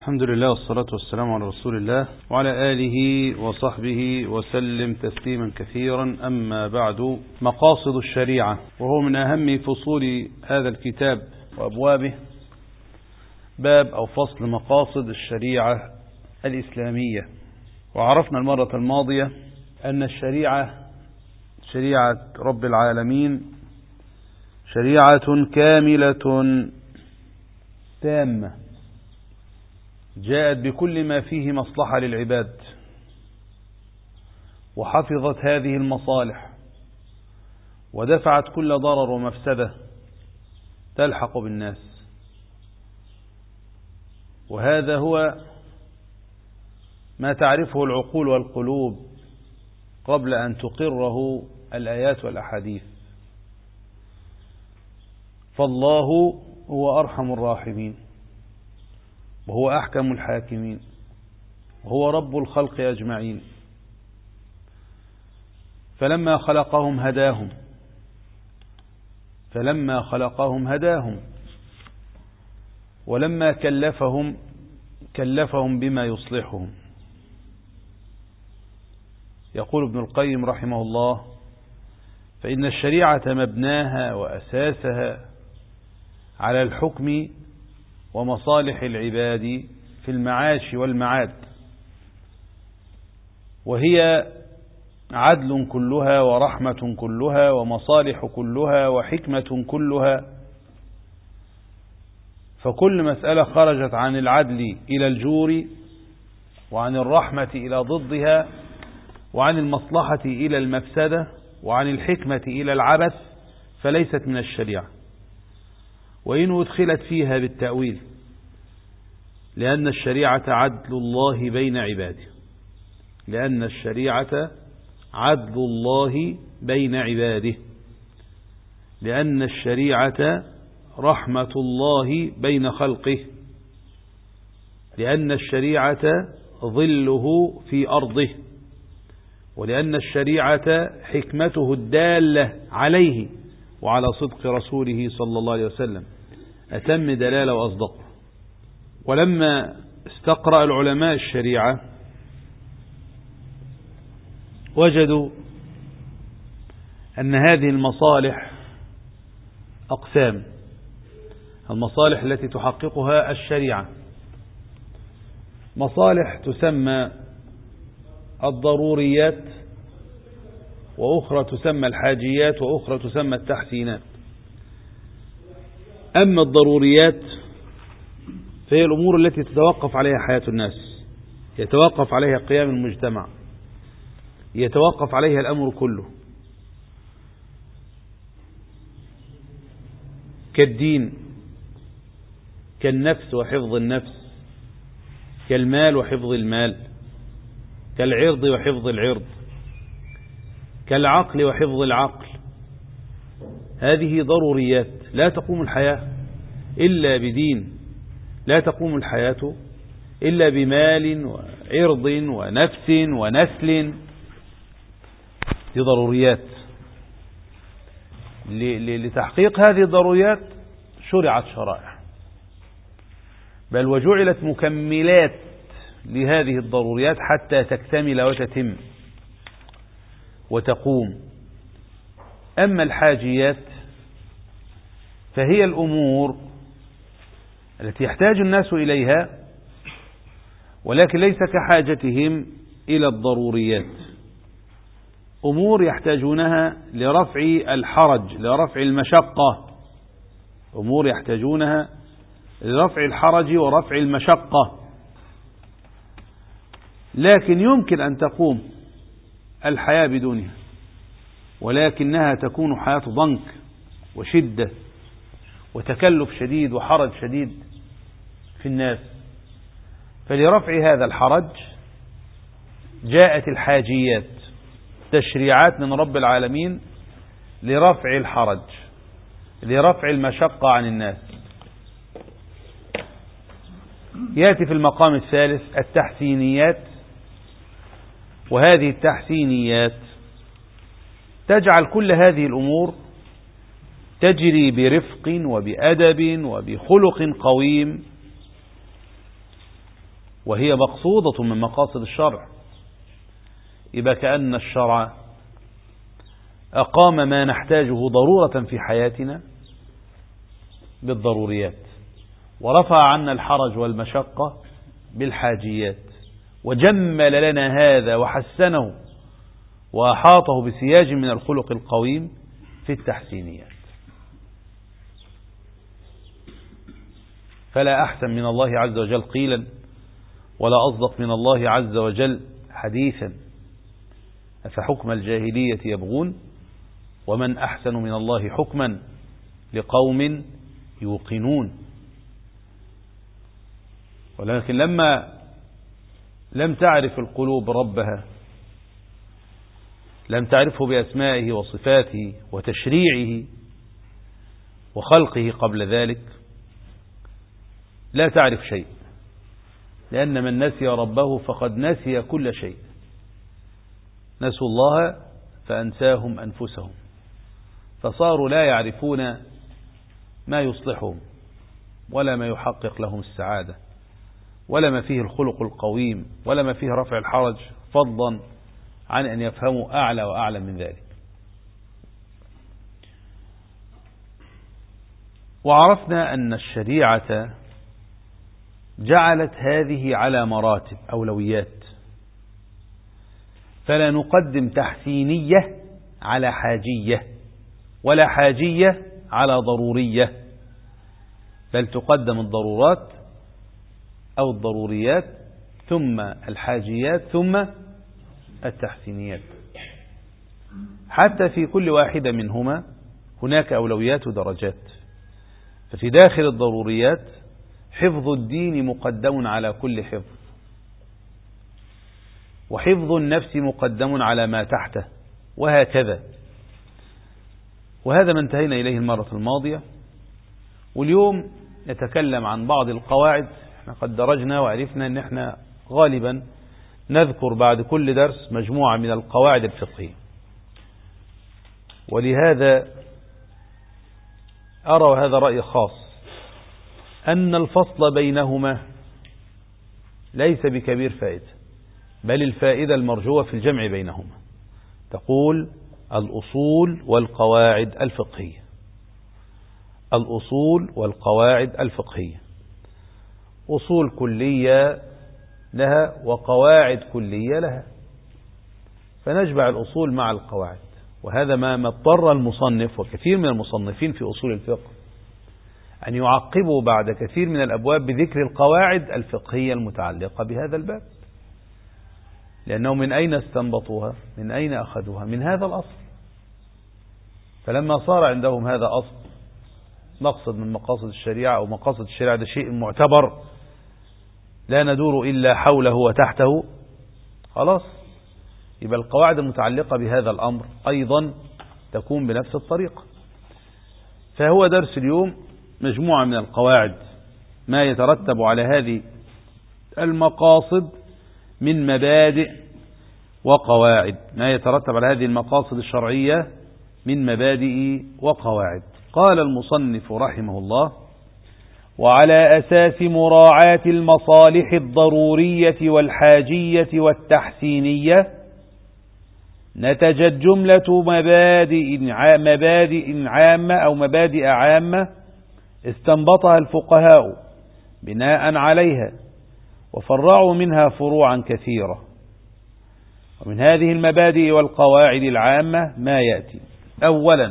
الحمد لله والصلاة والسلام على رسول الله وعلى آله وصحبه وسلم تسليما كثيرا. أما بعد، مقاصد الشريعة، وهو من أهم فصول هذا الكتاب وأبوابه، باب أو فصل مقاصد الشريعة الإسلامية. وعرفنا المرة الماضية أن الشريعة شريعة رب العالمين شريعة كاملة تامة، جاءت بكل ما فيه مصلحة للعباد، وحفظت هذه المصالح، ودفعت كل ضرر ومفسدة تلحق بالناس. وهذا هو ما تعرفه العقول والقلوب قبل أن تقره الآيات والأحاديث. فالله هو أرحم الراحمين، وهو أحكم الحاكمين، وهو رب الخلق أجمعين. فلما خلقهم هداهم، ولما كلفهم بما يصلحهم. يقول ابن القيم رحمه الله: فإن الشريعة مبناها وأساسها على الحكم ومصالح العباد في المعاش والمعاد، وهي عدل كلها، ورحمة كلها، ومصالح كلها، وحكمة كلها. فكل مسألة خرجت عن العدل إلى الجور، وعن الرحمة إلى ضدها، وعن المصلحة إلى المفسدة، وعن الحكمة إلى العبث، فليست من الشريعة، وإن أدخلت فيها بالتأويل، لأن الشريعة عدل الله بين عباده، لأن الشريعة عدل الله بين عباده، لأن الشريعة رحمة الله بين خلقه، لأن الشريعة ظله في أرضه، ولأن الشريعة حكمته الدالة عليه وعلى صدق رسوله صلى الله عليه وسلم أتم دلالة وأصدق. ولما استقرأ العلماء الشريعة وجدوا أن هذه المصالح أقسام. المصالح التي تحققها الشريعة مصالح تسمى الضروريات، وأخرى تسمى الحاجيات، وأخرى تسمى التحسينات. أما الضروريات فهي الأمور التي تتوقف عليها حياة الناس، يتوقف عليها قيام المجتمع، يتوقف عليها الأمر كله، كالدين، كالنفس وحفظ النفس، كالمال وحفظ المال، كالعرض وحفظ العرض، كالعقل وحفظ العقل. هذه ضروريات. لا تقوم الحياة إلا بدين، لا تقوم الحياة إلا بمال وعرض ونفس ونسل. دي ضروريات. لتحقيق هذه الضروريات شرعت شرائع، بل وجعلت مكملات لهذه الضروريات حتى تكتمل وتتم وتقوم. أما الحاجيات فهي الأمور التي يحتاج الناس إليها، ولكن ليس كحاجتهم إلى الضروريات. أمور يحتاجونها لرفع الحرج، لرفع المشقة، أمور يحتاجونها لرفع الحرج ورفع المشقة. لكن يمكن أن تقوم الحياة بدونها، ولكنها تكون حياة ضنك وشدة وتكلف شديد وحرج شديد في الناس. فلرفع هذا الحرج جاءت الحاجيات، تشريعات من رب العالمين لرفع الحرج، لرفع المشقة عن الناس. يأتي في المقام الثالث التحسينيات، وهذه التحسينيات تجعل كل هذه الأمور تجري برفق وبأدب وبخلق قويم، وهي مقصودة من مقاصد الشرع. يبقى كأن الشرع أقام ما نحتاجه ضرورة في حياتنا بالضروريات، ورفع عنا الحرج والمشقة بالحاجيات، وجمل لنا هذا وحسنه وأحاطه بسياج من الخلق القويم في التحسينيات. فلا أحسن من الله عز وجل قيلا، ولا أصدق من الله عز وجل حديثا. أفحكم الجاهلية يبغون ومن أحسن من الله حكما لقوم يوقنون. ولكن لما لم تعرف القلوب ربها، لم تعرفه بأسمائه وصفاته وتشريعه وخلقه قبل ذلك، لا تعرف شيء، لأن من نسي ربه فقد نسي كل شيء. نسوا الله فأنساهم أنفسهم، فصاروا لا يعرفون ما يصلحهم ولا ما يحقق لهم السعادة ولا ما فيه الخلق القويم ولا ما فيه رفع الحرج، فضلا عن أن يفهموا أعلى وأعلى من ذلك. وعرفنا أن الشريعة جعلت هذه على مراتب أولويات، فلا نقدم تحسينية على حاجية ولا حاجية على ضرورية، بل تقدم الضرورات أو الضروريات ثم الحاجيات ثم التحسينيات. حتى في كل واحدة منهما هناك أولويات ودرجات. ففي داخل الضروريات حفظ الدين مقدم على كل حفظ، وحفظ النفس مقدم على ما تحته، وهكذا. وهذا ما انتهينا إليه المرة الماضية. واليوم نتكلم عن بعض القواعد. احنا قد درجنا وعرفنا ان احنا غالبا نذكر بعد كل درس مجموعة من القواعد الفقهية، ولهذا أرى، وهذا رأي خاص، أن الفصل بينهما ليس بكبير فائدة، بل الفائدة المرجوة في الجمع بينهما. تقول الأصول والقواعد الفقهية، الأصول والقواعد الفقهية، أصول كلية لها وقواعد كلية لها، فنجمع الأصول مع القواعد. وهذا ما اضطر المصنف وكثير من المصنفين في أصول الفقه أن يعقبوا بعد كثير من الأبواب بذكر القواعد الفقهية المتعلقة بهذا الباب، لأنه من أين استنبطوها؟ من أين أخذوها؟ من هذا الأصل. فلما صار عندهم هذا أصل مقصد من مقاصد الشريعة أو مقاصد الشريعة، ده شيء معتبر لا ندور إلا حوله وتحته، خلاص يبقى القواعد المتعلقة بهذا الأمر أيضا تكون بنفس الطريقة. فهو درس اليوم مجموعة من القواعد، ما يترتب على هذه المقاصد من مبادئ وقواعد، ما يترتب على هذه المقاصد الشرعية من مبادئ وقواعد. قال المصنف رحمه الله: وعلى أساس مراعاة المصالح الضرورية والحاجية والتحسينية نتجت جملة مبادئ عامة أو مبادئ عامة استنبطها الفقهاء بناء عليها، وفرعوا منها فروعا كثيرة. ومن هذه المبادئ والقواعد العامة ما يأتي: أولا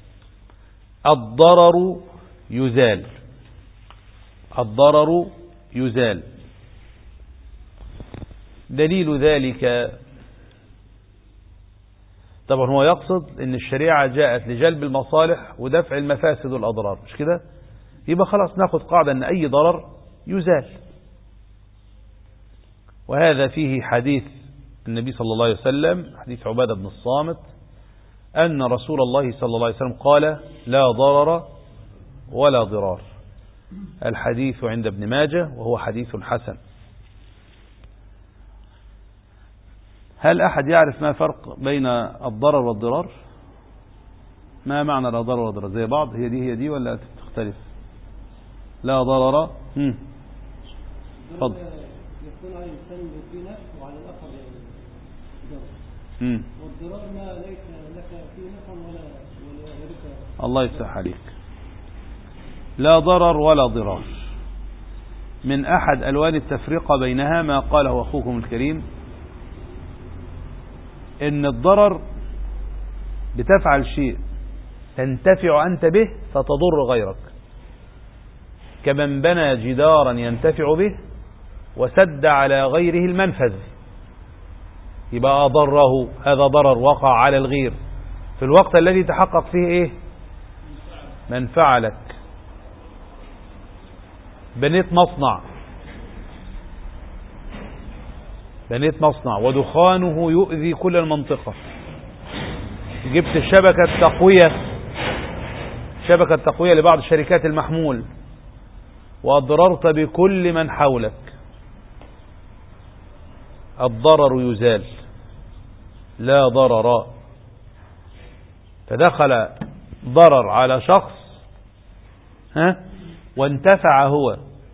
الضرر يزال، الضرر يزال. دليل ذلك طبعا هو يقصد ان الشريعة جاءت لجلب المصالح ودفع المفاسد والأضرار، مش كده؟ يبقى خلاص ناخد قاعدة ان اي ضرر يزال. وهذا فيه حديث النبي صلى الله عليه وسلم، حديث عبادة بن الصامت، أن رسول الله صلى الله عليه وسلم قال: لا ضرر ولا ضرار. الحديث عند ابن ماجه وهو حديث حسن. هل أحد يعرف ما فرق بين الضرر والضرار؟ ما معنى لا ضرر ولا ضرار؟ زي بعض؟ هي دي ولا تختلف؟ لا ضرر. اتفضل. يكون على الإنسان في نفع وعلى الآخر ضرر. والضرر ما ليس لك فيه نفع ولا غيرك. الله يفتح عليك. لا ضرر ولا ضرار. من أحد ألوان التفرقة بينها ما قاله أخوكم الكريم، إن الضرر بتفعل شيء تنتفع أنت به فتضر غيرك، كمن بنى جدارا ينتفع به وسد على غيره المنفذ، يبقى أضره، هذا ضرر وقع على الغير في الوقت الذي تحقق فيه إيه؟ منفعة لك. بنيت مصنع ودخانه يؤذي كل المنطقة، جبت شبكة تقوية لبعض شركات المحمول وأضررت بكل من حولك، الضرر يزال، لا ضرر. فدخل ضرر على شخص وانتفع هو.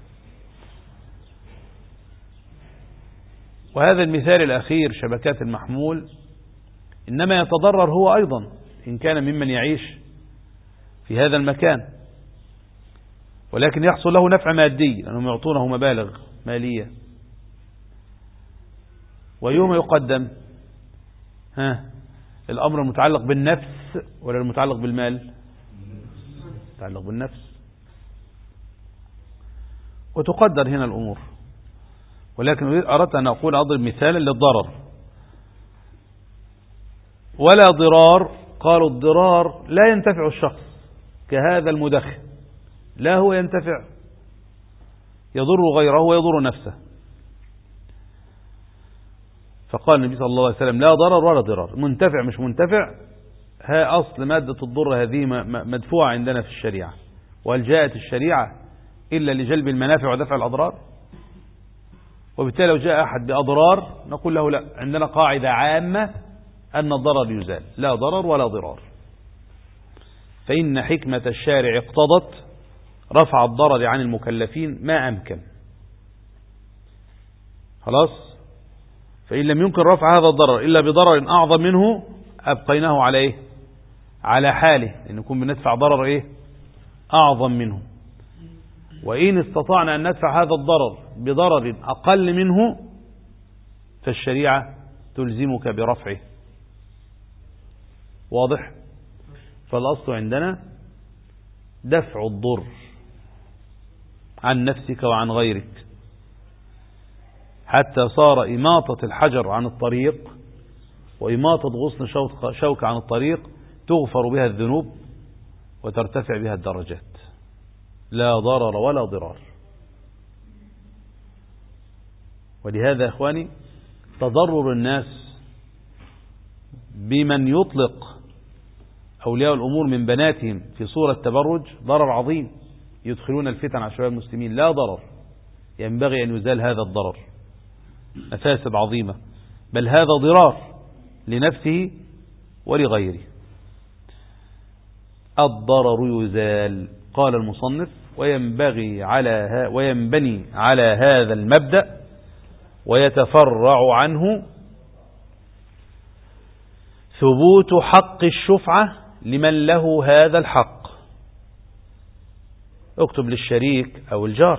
وهذا المثال الأخير شبكات المحمول إنما يتضرر هو أيضا إن كان ممن يعيش في هذا المكان، ولكن يحصل له نفع مادي لأنهم يعطونه مبالغ مالية. ويوم يقدم الأمر المتعلق بالنفس ولا المتعلق بالمال؟ متعلق بالنفس. وتقدر هنا الأمور، ولكن أردت أن أقول أضرب مثالا للضرر. ولا ضرار، قالوا الضرار لا ينتفع الشخص كهذا المدخن، لا هو ينتفع، يضر غيره ويضر نفسه. فقال النبي صلى الله عليه وسلم لا ضرر ولا ضرار، منتفع مش منتفع، ها أصل مادة الضر هذه مدفوعة عندنا في الشريعة. وهل جاءت الشريعة إلا لجلب المنافع ودفع الأضرار؟ وبالتالي لو جاء أحد بأضرار نقول له لا، عندنا قاعدة عامة أن الضرر يزال، لا ضرر ولا ضرار. فإن حكمة الشارع اقتضت رفع الضرر عن المكلفين ما أمكن. خلاص؟ فإن لم يمكن رفع هذا الضرر إلا بضرر أعظم منه أبقيناه على إيه؟ على حاله، لأن نكون بندفع ضرر إيه؟ أعظم منه. وإن استطعنا أن ندفع هذا الضرر بضرر أقل منه فالشريعة تلزمك برفعه. واضح؟ فالأصل عندنا دفع الضر عن نفسك وعن غيرك، حتى صار إماطة الحجر عن الطريق وإماطة غصن شوك عن الطريق تغفر بها الذنوب وترتفع بها الدرجات. لا ضرر ولا ضرار. ولهذا إخواني تضرر الناس بمن يطلق أولياء الأمور من بناتهم في صورة تبرج ضرر عظيم، يدخلون الفتن على شباب المسلمين. لا ضرر، ينبغي أن يزال هذا الضرر، مفاسد عظيمة، بل هذا ضرار لنفسه ولغيره. الضرر يزال. قال المصنف وينبني على هذا المبدأ ويتفرع عنه ثبوت حق الشفعة لمن له هذا الحق. اكتب للشريك أو الجار،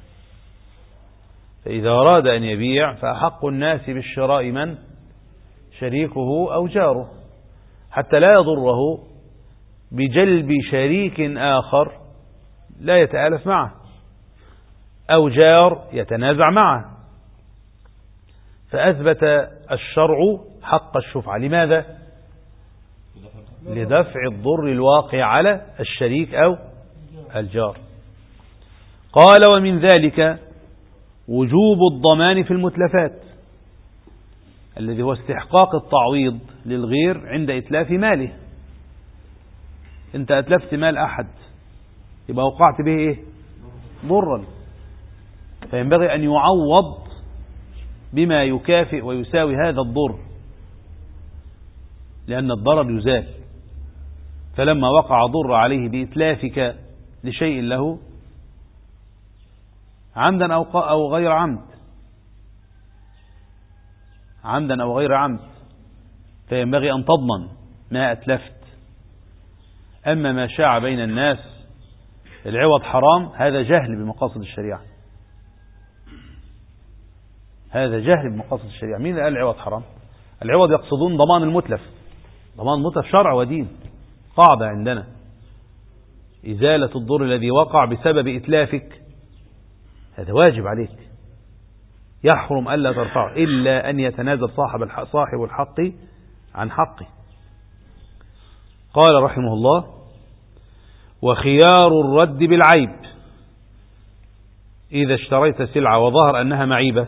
فإذا أراد أن يبيع فأحق الناس بالشراء من؟ شريكه أو جاره، حتى لا يضره بجلب شريك آخر لا يتآلف معه أو جار يتنازع معه. فأثبت الشرع حق الشفعة. لماذا؟ لدفع الضر الواقع على الشريك أو الجار. قال ومن ذلك وجوب الضمان في المتلفات، الذي هو استحقاق التعويض للغير عند إتلاف ماله. انت أتلفت مال أحد يبقى وقعت به إيه؟ ضرا، فينبغي أن يعوض بما يكافئ ويساوي هذا الضر، لأن الضرر يزال. فلما وقع ضر عليه بإتلافك لشيء له عمدا أو غير عمد عمدا أو غير عمد، فينبغي أن تضمن ما أتلفت. أما ما شاع بين الناس العوض حرام، هذا جهل بمقاصد الشريعة، هذا جهل بمقاصد الشريعة. مين قال العوض حرام؟ العوض يقصدون ضمان المتلف، ضمان المتلف شرع ودين، قاعدة عندنا: إزالة الضر الذي وقع بسبب إتلافك، هذا واجب عليك، يحرم ألا ترفعه إلا أن يتنازل صاحب الحق عن حقه. قال رحمه الله: وخيار الرد بالعيب إذا اشتريت سلعة وظهر أنها معيبة،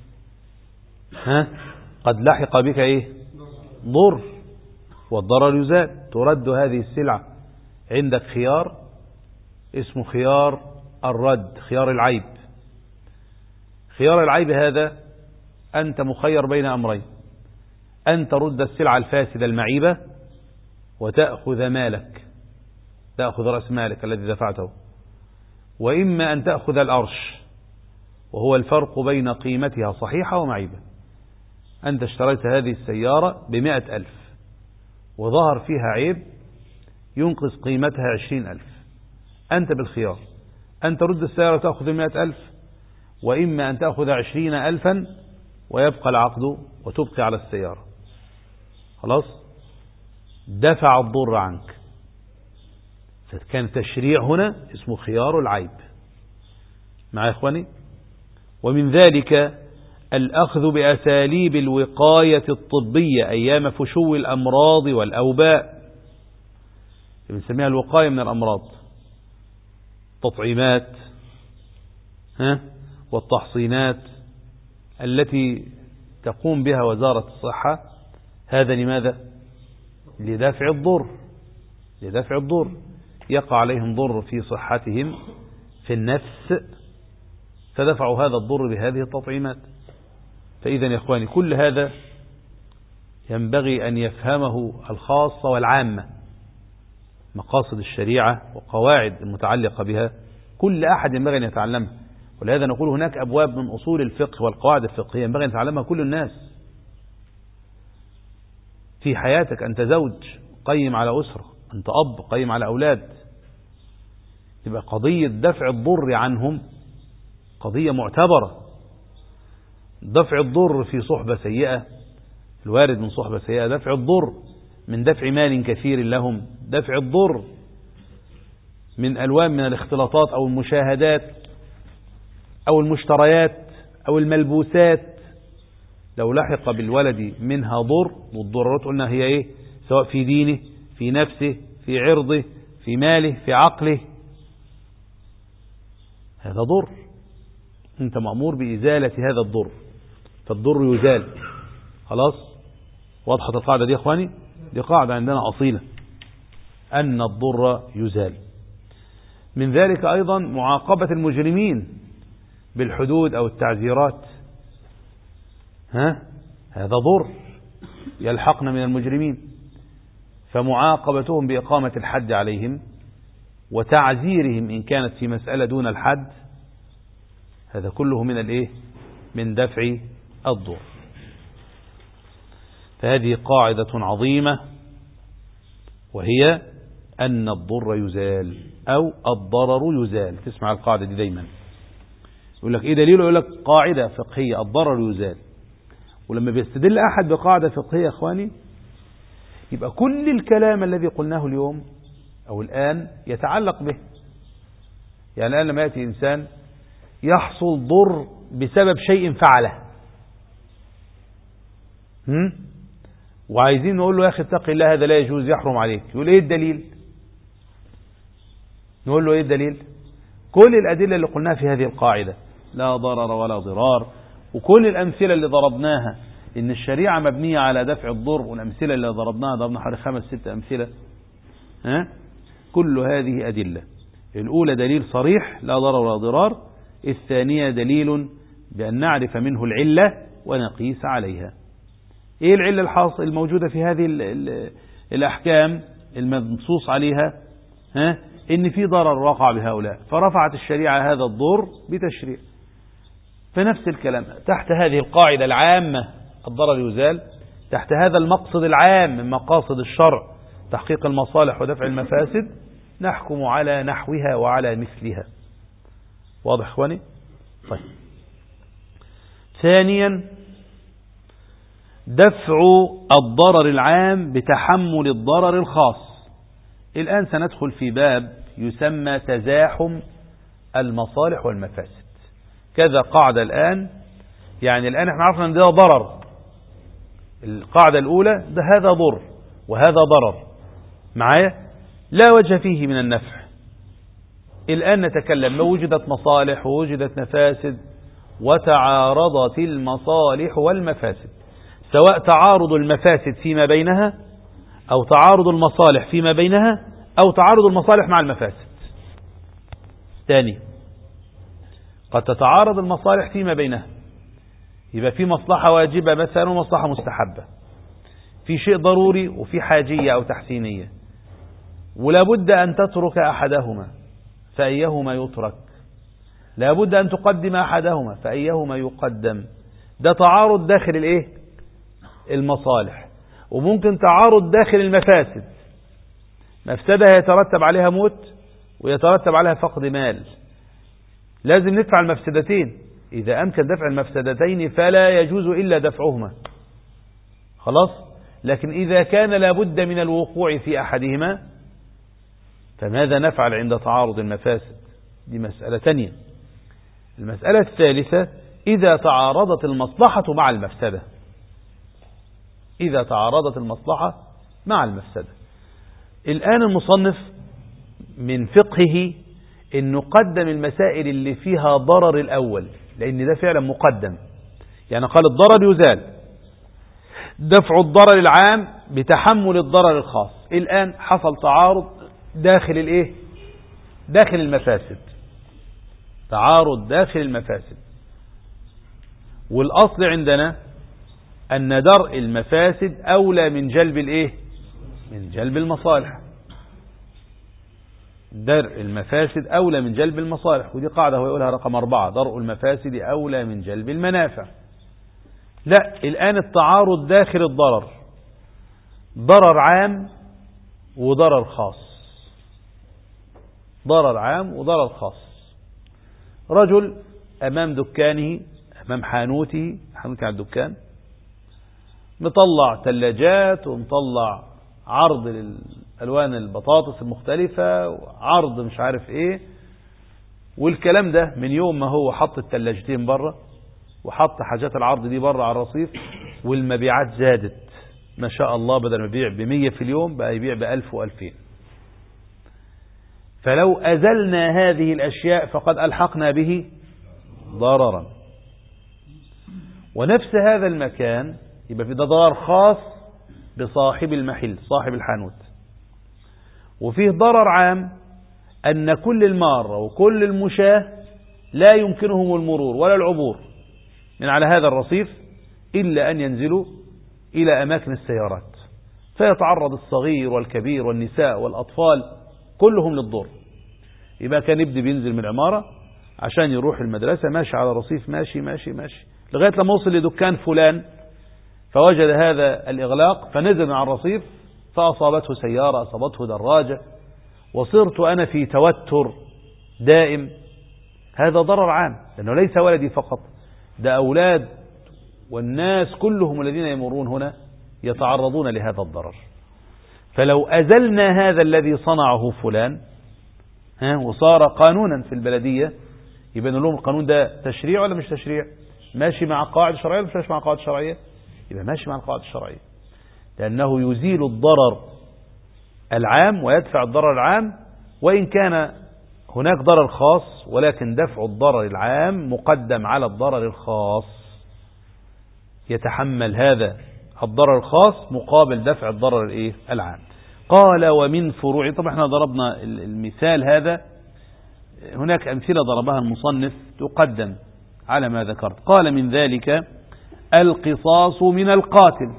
قد لحق بك إيه؟ ضر، والضرر يزال، ترد هذه السلعة. عندك خيار اسمه خيار الرد، خيار العيب. خيار العيب هذا أنت مخير بين أمرين: أن ترد السلعة الفاسدة المعيبة وتأخذ مالك، تأخذ رأس مالك الذي دفعته، وإما أن تأخذ الأرش، وهو الفرق بين قيمتها صحيحة ومعيبة. أنت اشتريت هذه السيارة ب100,000 وظهر فيها عيب ينقص قيمتها 20,000، أنت بالخيار أن ترد السيارة تأخذ 100,000، وإما أن تأخذ 20,000 ويبقى العقد وتبقي على السيارة. خلاص، دفع الضر عنك. كان التشريع هنا اسمه خيار العيب. مع إخواني؟ ومن ذلك الأخذ بأساليب الوقاية الطبية أيام فشو الأمراض والأوباء، بنسميها الوقاية من الأمراض، تطعيمات والتحصينات التي تقوم بها وزارة الصحة. هذا لماذا؟ لدفع الضر، لدفع الضر، يقع عليهم ضر في صحتهم في النفس، فدفعوا هذا الضر بهذه التطعيمات. فإذا يا إخواني كل هذا ينبغي أن يفهمه الخاصة والعامة، مقاصد الشريعة وقواعد المتعلقة بها كل أحد ينبغي أن يتعلمها. ولهذا نقول هناك أبواب من أصول الفقه والقواعد الفقهية ينبغي أن يتعلمها كل الناس في حياتك. أنت زوج قيم على أسرة، أنت أب قيم على أولاد، تبقى قضية دفع الضر عنهم قضية معتبرة. دفع الضر في صحبة سيئة، الوارد من صحبة سيئة، دفع الضر من دفع مال كثير لهم، دفع الضر من ألوان من الاختلاطات أو المشاهدات أو المشتريات أو الملبوسات، لو لحق بالولد منها ضر، والضرورات قلنا هي إيه؟ سواء في دينه، في نفسه، في عرضه، في ماله، في عقله، هذا ضر، أنت مأمور بإزالة هذا الضر، فالضر يزال. خلاص، وضحت القاعدة دي يا إخواني؟ دي قاعدة عندنا أصيلة، أن الضر يزال. من ذلك أيضا معاقبة المجرمين بالحدود أو التعزيرات، هذا ضر يلحقنا من المجرمين، فمعاقبتهم بإقامة الحد عليهم وتعزيرهم إن كانت في مسألة دون الحد، هذا كله من الإيه؟ من دفع الضر. فهذه قاعدة عظيمة، وهي أن الضر يزال أو الضرر يزال. تسمع القاعدة دي دايما، يقول لك إيه دليل؟ يقول لك قاعدة فقهية: الضرر يزال. ولما بيستدل أحد بقاعدة فقهية أخواني، يبقى كل الكلام الذي قلناه اليوم أو الآن يتعلق به. يعني الآن لما يأتي إنسان يحصل ضر بسبب شيء فعله، وعايزين نقول له يا أخي اتق الله، هذا لا يجوز، يحرم عليك، يقول إيه الدليل؟ نقول له إيه الدليل؟ كل الأدلة اللي قلناها في هذه القاعدة: لا ضرر ولا ضرار، وكل الأمثلة اللي ضربناها إن الشريعة مبنية على دفع الضر، والأمثلة اللي ضربناها حوالي 5-6 أمثلة، كل هذه أدلة. الأولى دليل صريح لا ضرر ولا ضرار، الثانية دليل بأن نعرف منه العلة ونقيس عليها. إيه العلة الموجودة في هذه الأحكام المنصوص عليها؟ إن في ضرر وقع بهؤلاء، فرفعت الشريعة هذا الضر بتشريع. فنفس الكلام تحت هذه القاعدة العامة الضرر يزال تحت هذا المقصد العام من مقاصد الشرع تحقيق المصالح ودفع المفاسد، نحكم على نحوها وعلى مثلها. واضح اخواني؟ طيب. ثانيا دفع الضرر العام بتحمل الضرر الخاص. الآن سندخل في باب يسمى تزاحم المصالح والمفاسد. كذا قاعدة الآن، يعني الآن احنا عرفنا ان ده ضرر. القاعدة الأولى ده هذا ضر وهذا ضرر معايا لا وجه فيه من النفع. الآن نتكلم لو وجدت مصالح ووجدت مفاسد وتعارضت المصالح والمفاسد، سواء تعارض المفاسد فيما بينها أو تعارض المصالح فيما بينها أو تعارض المصالح مع المفاسد. ثاني، قد تتعارض المصالح فيما بينها، يبقى في مصلحة واجبة مثلا ومصلحة مستحبة، في شيء ضروري وفي حاجية أو تحسينية، ولا بد أن تترك أحدهما فأيهما يترك، لا بد أن تقدم أحدهما فأيهما يقدم. ده تعارض داخل الايه؟ المصالح. وممكن تعارض داخل المفاسد، مفسدة يترتب عليها موت ويترتب عليها فقد مال، لازم ندفع المفسدتين. إذا أمكن دفع المفسدتين فلا يجوز إلا دفعهما، خلاص. لكن إذا كان لابد من الوقوع في أحدهما فماذا نفعل عند تعارض المفاسد؟ دي مسألة تانية. المسألة الثالثة إذا تعارضت المصلحة مع المفسدة. إذا تعارضت المصلحة مع المفسدة، الآن المصنف من فقهه أن نقدم المسائل اللي فيها ضرر الأول، لأن ده فعلا مقدم. يعني قال الضرر يزال، دفع الضرر العام بتحمل الضرر الخاص. الآن حصل تعارض داخل الايه؟ داخل المفاسد، تعارض داخل المفاسد. والأصل عندنا أن درء المفاسد أولى من جلب الايه؟ من جلب المصالح. درء المفاسد أولى من جلب المصالح، ودي قاعدة هو يقولها رقم 4، درء المفاسد أولى من جلب المنافع. لا، الآن التعارض داخل الضرر، ضرر عام وضرر خاص، ضرر عام وضرر خاص. رجل أمام دكانه، أمام حانوته على الدكان، مطلع ثلاجات ومطلع عرض للألوان البطاطس المختلفة وعرض مش عارف ايه، والكلام ده من يوم ما هو حط الثلاجتين بره وحط حاجات العرض دي بره على الرصيف، والمبيعات زادت ما شاء الله، بدل ما يبيع ب100 في اليوم بقى يبيع ب1000 و2000. فلو أزلنا هذه الأشياء فقد ألحقنا به ضررا. ونفس هذا المكان يبقى في ده ضرر خاص بصاحب المحل صاحب الحانوت، وفيه ضرر عام أن كل المارة وكل المشاة لا يمكنهم المرور ولا العبور من على هذا الرصيف إلا أن ينزلوا إلى أماكن السيارات، فيتعرض الصغير والكبير والنساء والأطفال كلهم للضر. يبقى كان يبدي بينزل من العمارة عشان يروح المدرسة ماشي على رصيف، ماشي ماشي ماشي لغاية لما وصل لدكان فلان فوجد هذا الإغلاق، فنزل من على الرصيف فأصابته سيارة، أصابته دراجة، وصرت أنا في توتر دائم. هذا ضرر عام، لأنه ليس ولدي فقط، ده أولاد والناس كلهم الذين يمرون هنا يتعرضون لهذا الضرر. فلو أزلنا هذا الذي صنعه فلان وصار قانونا في البلدية، يبقى لهم القانون ده تشريع ولا مش تشريع؟ ماشي مع قواعد شرعية ولا مش ماشي مع قواعد شرعية؟ يبقى ماشي مع القواعد الشرعية، لأنه يزيل الضرر العام ويدفع الضرر العام، وإن كان هناك ضرر خاص ولكن دفع الضرر العام مقدم على الضرر الخاص، يتحمل هذا الضرر الخاص مقابل دفع الضرر الايه؟ العام. قال ومن فروع، طبعا احنا ضربنا المثال هذا، هناك أمثلة ضربها المصنف تقدم على ما ذكرت. قال من ذلك القصاص من القاتل.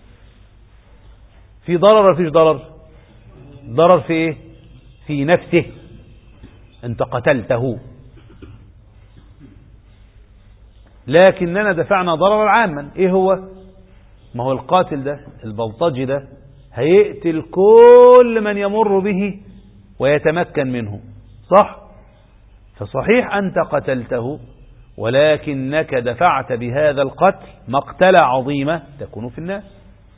في ضرر ولا فيش ضرر؟ ضرر في ايه؟ في نفسه، انت قتلته، لكننا دفعنا ضررا عاما. ايه هو؟ ما هو القاتل ده البلطجي ده هيقتل كل من يمر به ويتمكن منه، صح؟ فصحيح أنت قتلته، ولكنك دفعت بهذا القتل مقتلة عظيمة تكون في الناس.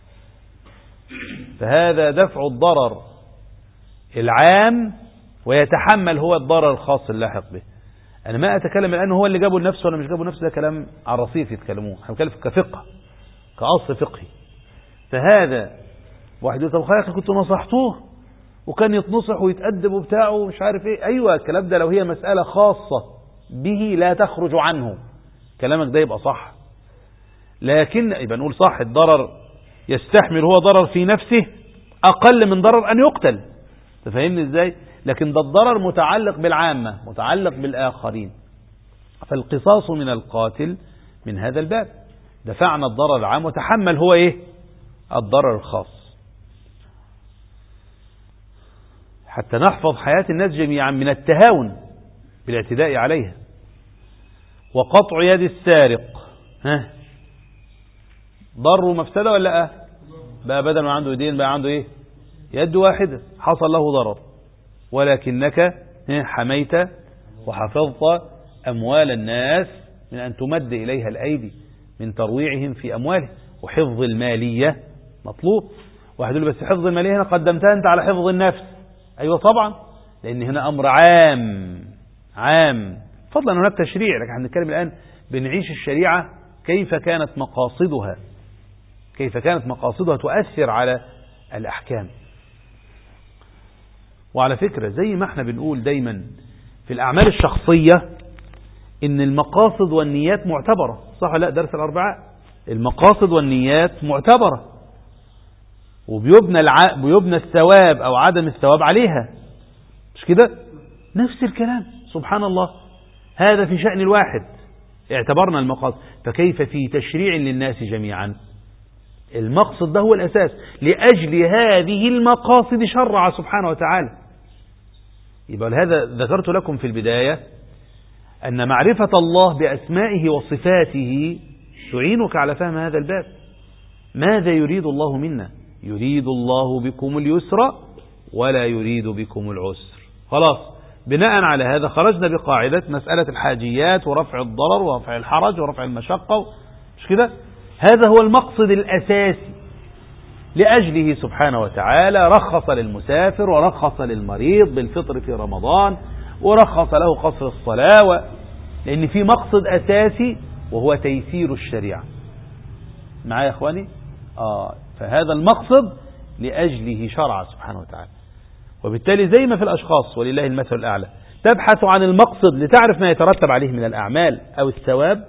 فهذا دفع الضرر العام ويتحمل هو الضرر الخاص اللاحق به. أنا ما أتكلم الآن هو اللي جابه لنفسه ولا مش جابه لنفسه، ده كلام على الرصيف يتكلموه، احنا بنتكلم كفقه كأصل فقهي. فهذا واحد يقول طب خير كنت نصحتوه وكان يتنصح ويتأدب وبتاعه ومش عارف ايه. ايوه الكلام ده لو هي مسألة خاصة به لا تخرج عنه كلامك ده يبقى صح، لكن يبقى نقول صح الضرر يستحمل هو ضرر في نفسه أقل من ضرر أن يقتل، تفهمني ازاي؟ لكن ده الضرر متعلق بالعامة متعلق بالآخرين، فالقصاص من القاتل من هذا الباب، دفعنا الضرر العام وتحمل هو ايه الضرر الخاص حتى نحفظ حياة الناس جميعا من التهاون بالاعتداء عليها. وقطع يد السارق ضر ومفسدة ولا لا؟ بقى بدل ما عنده يدين بقى عنده ايه يد واحدة، حصل له ضرر، ولكنك حميت وحفظت أموال الناس من أن تمد إليها الأيدي من ترويعهم في أموالهم. وحفظ المالية مطلوب. واحد يقول بس حفظ المالية هنا قدمتها أنت على حفظ النفس. أيوة طبعا، لأن هنا أمر عام فضلا هناك تشريع، لكن احنا بنتكلم الآن بنعيش الشريعة كيف كانت مقاصدها تؤثر على الأحكام. وعلى فكرة زي ما احنا بنقول دايما في الأعمال الشخصية إن المقاصد والنيات معتبرة، صح ولا لا؟ درس الأربعاء المقاصد والنيات معتبرة، وبيبنى الثواب أو عدم الثواب عليها، مش كده؟ نفس الكلام سبحان الله، هذا في شأن الواحد اعتبرنا المقاصد، فكيف في تشريع للناس جميعا؟ المقصد ده هو الأساس، لأجل هذه المقاصد شرع سبحانه وتعالى. يبقى هذا ذكرت لكم في البداية أن معرفة الله بأسمائه وصفاته تعينك على فهم هذا الباب. ماذا يريد الله منا؟ يريد الله بكم اليسر ولا يريد بكم العسر. خلاص، بناء على هذا خرجنا بقاعدة مسألة الحاجيات ورفع الضرر ورفع الحرج ورفع المشقة، مش كده؟ هذا هو المقصد الأساسي، لأجله سبحانه وتعالى رخص للمسافر ورخص للمريض بالفطر في رمضان ورخص له قصر الصلاة، لأن في مقصد أساسي وهو تيسير الشريعة. معايا يا إخواني؟ فهذا المقصد لأجله شرع سبحانه وتعالى. وبالتالي زي ما في الأشخاص ولله المثل الأعلى تبحث عن المقصد لتعرف ما يترتب عليه من الأعمال أو الثواب،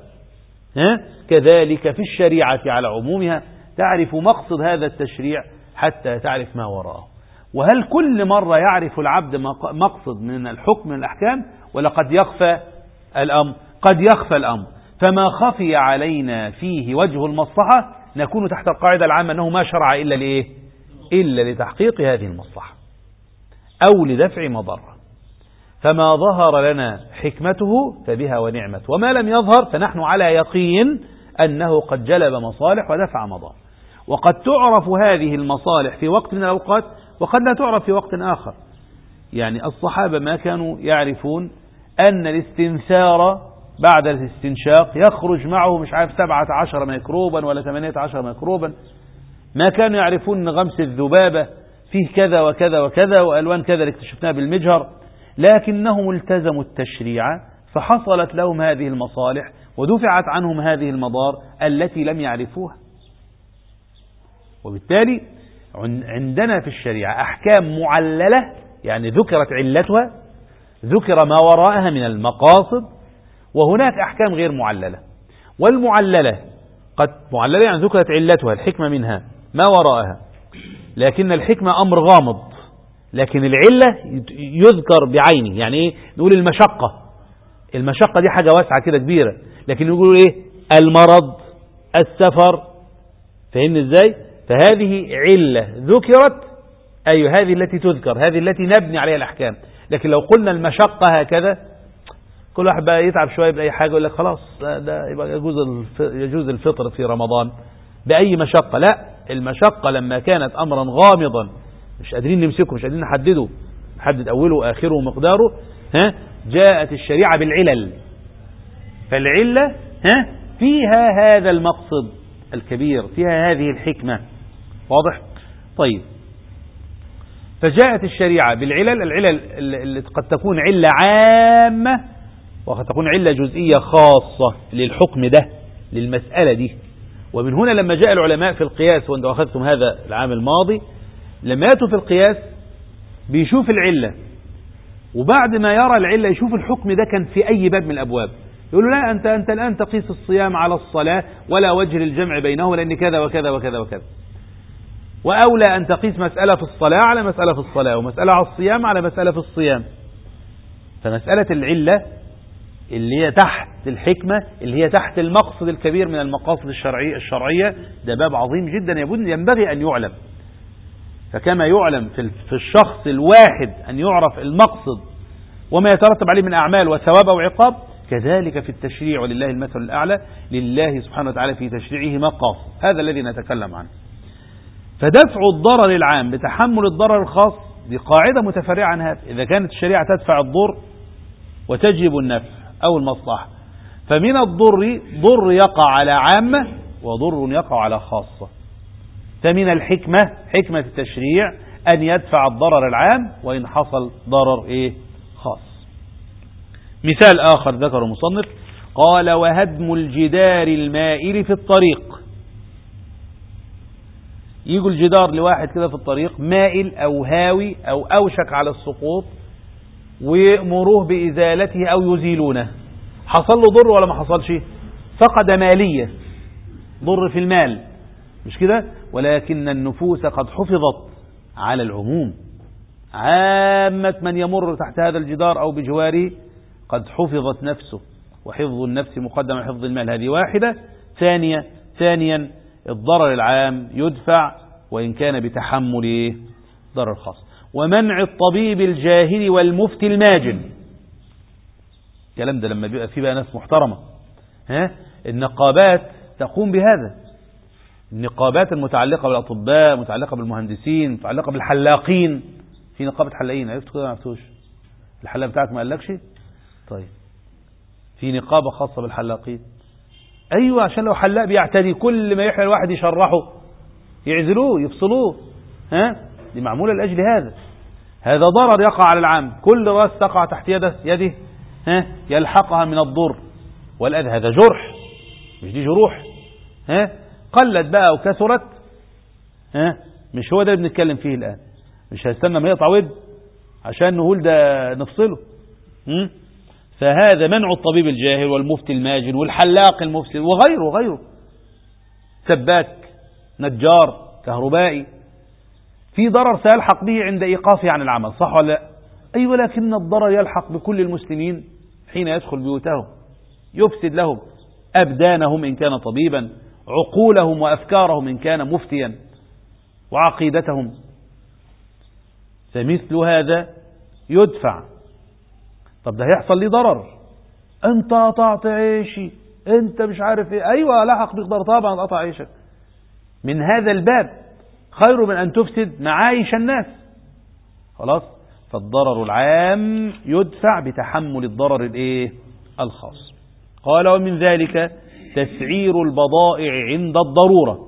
كذلك في الشريعة على عمومها تعرف مقصد هذا التشريع حتى تعرف ما وراءه. وهل كل مرة يعرف العبد مقصد من الحكم من الأحكام، ولا قد يخفى الأمر؟ قد يخفى الأمر، فما خفي علينا فيه وجه المصلحة نكون تحت القاعدة العامة أنه ما شرع إلا لإيه؟ إلا لتحقيق هذه المصلحة أو لدفع مضرة. فما ظهر لنا حكمته فبها ونعمت، وما لم يظهر فنحن على يقين أنه قد جلب مصالح ودفع مضار. وقد تعرف هذه المصالح في وقت من الأوقات وقد لا تعرف في وقت آخر. يعني الصحابة ما كانوا يعرفون أن الاستنثار بعد الاستنشاق يخرج معه مش عارف 17 ميكروبا ولا 18 ميكروبا، ما كانوا يعرفون أن غمس الذبابة فيه كذا وكذا وكذا وألوان كذا اللي اكتشفناها بالمجهر، لكنهم التزموا التشريع فحصلت لهم هذه المصالح ودفعت عنهم هذه المضار التي لم يعرفوها. وبالتالي عندنا في الشريعة أحكام معللة، يعني ذكرت علتها، ذكر ما وراءها من المقاصد، وهناك أحكام غير معللة. والمعللة قد معللة يعني ذكرت علتها الحكمة منها ما وراءها، لكن الحكمة أمر غامض، لكن العلة يذكر بعينه. يعني إيه؟ نقول المشقة دي حاجة واسعة كده كبيرة، لكن يقولوا إيه؟ المرض، السفر، فهمني إزاي؟ فهذه علة ذكرت، أي هذه التي تذكر، هذه التي نبني عليها الأحكام. لكن لو قلنا المشقة هكذا كل واحد بقى يتعب شوية بأي حاجة يقول لك خلاص ده يبقى يجوز الفطر في رمضان، بأي مشقة، لا، المشقة لما كانت أمرا غامضا مش قادرين نمسكه، مش قادرين نحدد أوله وآخره ومقداره، جاءت الشريعة بالعلل. فالعلة فيها هذا المقصد الكبير، فيها هذه الحكمة. واضح؟ طيب، فجاءت الشريعة بالعلل، العلل اللي قد تكون علة عامة وقد تكون علة جزئية خاصة للحكم ده، للمسألة دي. ومن هنا لما جاء العلماء في القياس، وانتم أخذتم هذا العام الماضي، لما يأتوا في القياس بيشوف العلة، وبعد ما يرى العلة يشوف الحكم ده كان في أي باب من الأبواب. يقول له لا، أنت الآن تقيس الصيام على الصلاة ولا وجه للجمع بينه لأن كذا وكذا وكذا وكذا، وأولى أن تقيس مسألة في الصلاة على مسألة في الصلاة، ومسألة على الصيام على مسألة في الصيام. فمسألة العلة اللي هي تحت الحكمة، اللي هي تحت المقصد الكبير من المقاصد الشرعية، ده باب عظيم جدا ينبغي أن يعلم. فكما يعلم في الشخص الواحد أن يعرف المقصد وما يترتب عليه من أعمال وثواب أو عقاب، كذلك في التشريع، ولله المثل الأعلى، لله سبحانه وتعالى في تشريعه مقاصد. هذا الذي نتكلم عنه. فدفع الضرر العام بتحمل الضرر الخاص دي قاعدة متفرعة عن هذا. إذا كانت الشريعة تدفع الضر وتجلب النفع أو المصلحة، فمن الضر ضر يقع على عامة وضر يقع على خاصة. فمن الحكمة، حكمة التشريع، أن يدفع الضرر العام وإن حصل ضرر خاص. مثال آخر ذكر المصنف، قال: وهدم الجدار المائل في الطريق. يجوا الجدار لواحد كده في الطريق مائل أو هاوي أو أوشك على السقوط، ويأمروه بإزالته أو يزيلونه. حصل له ضر ولا ما حصلش؟ فقد مالية، ضر في المال، مش كده؟ ولكن النفوس قد حفظت على العموم، عامة من يمر تحت هذا الجدار أو بجواره قد حفظت نفسه، وحفظ النفس مقدم على حفظ المال. هذه واحدة. ثانيا الضرر العام يدفع وإن كان بتحمل ضرر خاص. ومنع الطبيب الجاهل والمفتي الماجن. الكلام ده لما بيبقى فيه بقى ناس محترمة، النقابات تقوم بهذا، النقابات المتعلقة بالأطباء، متعلقة بالمهندسين، متعلقة بالحلاقين. في نقابة حلاقين، عرفتوا كده ما عرفتوش؟ الحلاق بتاعك ما قالكش؟ طيب، في نقابة خاصة بالحلاقين. أيوة، عشان لو حلاق بيعتدي كل ما يحيى الواحد يشرحه، يعزلوه، يفصلوه. دي معمولة لأجل هذا ضرر يقع على العام. كل راس تقع تحت يده يلحقها من الضر والأذى. هذا جرح، مش دي جروح. قلت بقى وكثرت، مش هو ده اللي بنتكلم فيه الآن. مش هيستنى ما يقطع ود عشان نقول ده نفصله. فهذا منع الطبيب الجاهل والمفتي الماجن والحلاق المفسد وغيره، سباك، نجار، كهربائي، في ضرر سيلحق به عند إيقافه عن العمل، صح ولا لا؟ أيوة، لكن الضرر يلحق بكل المسلمين حين يدخل بيوتهم، يفسد لهم أبدانهم إن كان طبيبا، عقولهم وأفكارهم إن كان مفتيا، وعقيدتهم. فمثل هذا يدفع. طب ده هيحصل لي ضرر، انت قطعت عيشي، انت مش عارف ايه. ايوه، لحق بك ضرر طبعا، قطع عيشك. من هذا الباب خير من ان تفسد معايش الناس. خلاص. فالضرر العام يدفع بتحمل الضرر الخاص. قال: ومن ذلك تسعير البضائع عند الضرورة.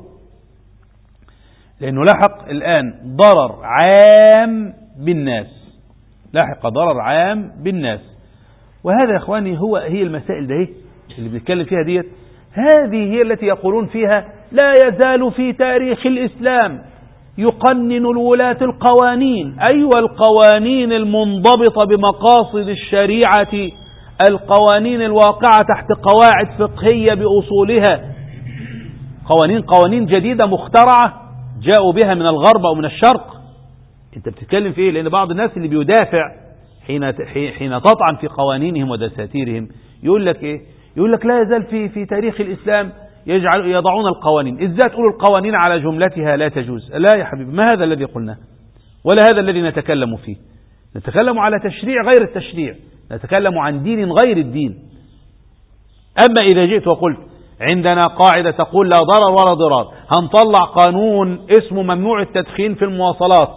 لأنه لحق الآن ضرر عام بالناس، لاحق ضرر عام بالناس. وهذا يا إخواني هي المسائل ده اللي بنتكلم فيها ديت. هذه هي التي يقولون فيها لا يزال في تاريخ الإسلام يقنن الولاة القوانين. أيوة، القوانين المنضبطة بمقاصد الشريعة، القوانين الواقعة تحت قواعد فقهية بأصولها، قوانين جديدة مخترعة جاءوا بها من الغرب أو من الشرق. انت بتتكلم في ايه؟ لأن بعض الناس اللي بيدافع حين تطعن في قوانينهم ودساتيرهم يقول لك ايه؟ يقول لك لا يزال في تاريخ الإسلام يضعون القوانين. ازاي تقول القوانين على جملتها لا تجوز؟ لا يا حبيبي، ما هذا الذي قلناه ولا هذا الذي نتكلم فيه. نتكلم على تشريع غير التشريع، نتكلم عن دين غير الدين. أما إذا جئت وقلت عندنا قاعدة تقول لا ضرر ولا ضرار، هنطلع قانون اسمه ممنوع التدخين في المواصلات،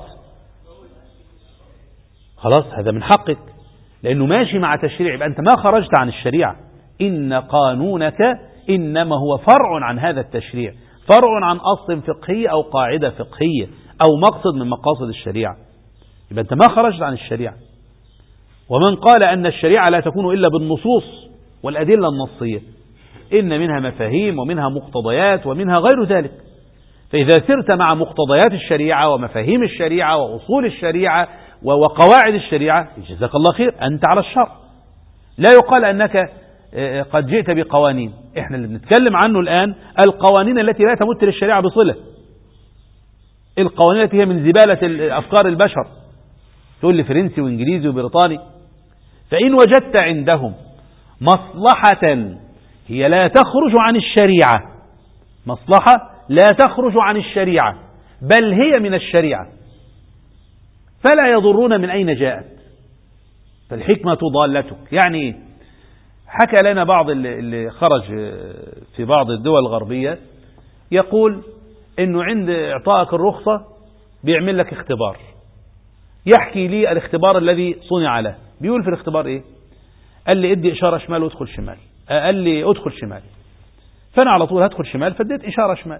خلاص هذا من حقك لأنه ماشي مع تشريع، يبقى أنت ما خرجت عن الشريعة، إن قانونك إنما هو فرع عن هذا التشريع، فرع عن أصل فقهي أو قاعدة فقهية أو مقصد من مقاصد الشريعة، يبقى أنت ما خرجت عن الشريعة. ومن قال أن الشريعة لا تكون إلا بالنصوص والأدلة النصية، إن منها مفاهيم ومنها مقتضيات ومنها غير ذلك، فإذا سرت مع مقتضيات الشريعة ومفاهيم الشريعة وأصول الشريعة وقواعد الشريعة جزاك الله خير، أنت على الشر. لا يقال أنك قد جئت بقوانين، إحنا اللي بنتكلم عنه الآن القوانين التي لا تمت للشريعة بصلة، القوانين التي هي من زبالة أفكار البشر، تقول لي فرنسي وإنجليزي وبريطاني. فإن وجدت عندهم مصلحة هي لا تخرج عن الشريعة، مصلحة لا تخرج عن الشريعة بل هي من الشريعة، فلا يضرون من أين جاءت، فالحكمة ضالتك. يعني حكى لنا بعض اللي خرج في بعض الدول الغربية يقول إنه عند إعطائك الرخصة بيعمل لك اختبار، يحكي لي الاختبار الذي صنع له، بيقول في الاختبار إيه؟ قال لي ادي إشارة شمال وادخل شمال، قال لي ادخل شمال، فأنا على طول هدخل شمال فاديت إشارة شمال،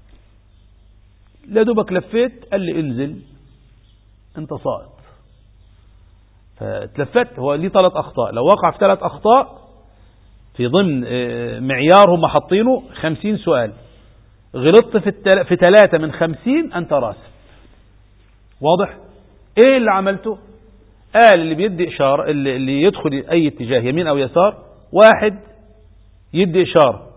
لا دوبك لفيت قال لي انزل انت ساقط، فتلفت. هو ليه 3 أخطاء، لو وقع في 3 أخطاء في ضمن معيار هم حاطينه 50 سؤال، غلطت في 3 من 50 أنت راسب. واضح؟ إيه اللي عملته؟ قال اللي بيدي إشارة، اللي يدخل أي اتجاه يمين أو يسار، 1 يدي إشارة،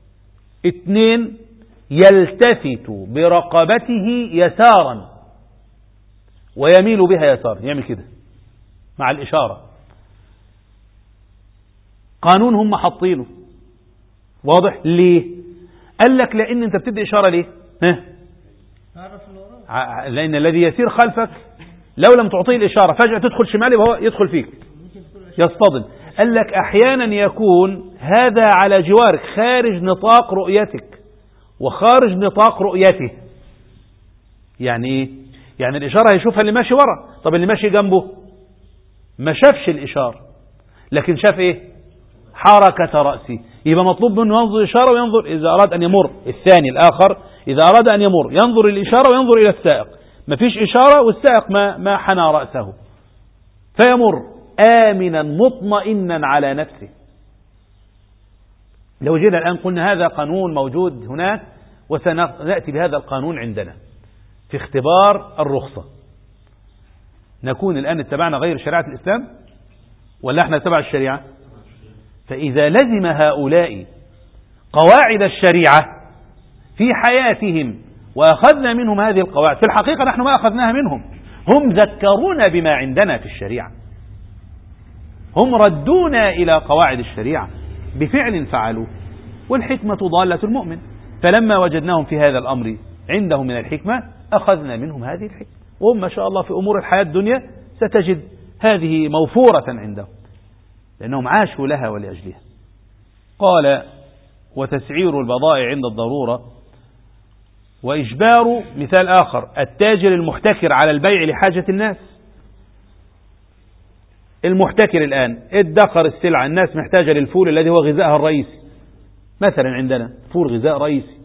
2 يلتفت برقبته يسارا ويميل بها يسارا، يعمل كده مع الإشارة، قانون هم حاطينه. واضح؟ ليه؟ قال لك لأن أنت بتدي إشارة ليه؟ لأن الذي يسير خلفك لو لم تعطيه الإشارة فجأة تدخل شمال وهو يدخل فيك يصطدم. قال لك أحيانا يكون هذا على جوارك خارج نطاق رؤيتك وخارج نطاق رؤيته. يعني إيه؟ يعني الإشارة هيشوفها اللي ماشي ورا، طب اللي ماشي جنبه ما شافش الإشارة لكن شاف إيه؟ حركة رأسي، يبقى مطلوب منه ينظر الإشارة وينظر إذا أراد أن يمر. الثاني الآخر إذا أراد أن يمر ينظر الإشارة وينظر إلى السائق، ما فيش إشارة والسائق ما حنى رأسه، فيمر آمنا مطمئنا على نفسه. لو جينا الآن قلنا هذا قانون موجود هناك وسنأتي بهذا القانون عندنا في اختبار الرخصة، نكون الآن اتبعنا غير شريعة الإسلام ولا احنا اتبع الشريعة؟ فإذا لزم هؤلاء قواعد الشريعة في حياتهم وأخذنا منهم هذه القواعد، في الحقيقة نحن ما أخذناها منهم، هم ذكرونا بما عندنا في الشريعة، هم ردونا إلى قواعد الشريعة بفعل فعلوه، والحكمة ضالة المؤمن، فلما وجدناهم في هذا الأمر عندهم من الحكمة أخذنا منهم هذه الحكمة، وهم ما شاء الله في أمور الحياة الدنيا ستجد هذه موفورة عندهم لأنهم عاشوا لها ولأجلها. قال وتسعير البضائع عند الضرورة، وإجبار مثال آخر التاجر المحتكر على البيع لحاجة الناس. المحتكر الآن ادخر السلعة، الناس محتاجة للفول الذي هو غذائها الرئيسي، مثلا عندنا فول غذاء رئيسي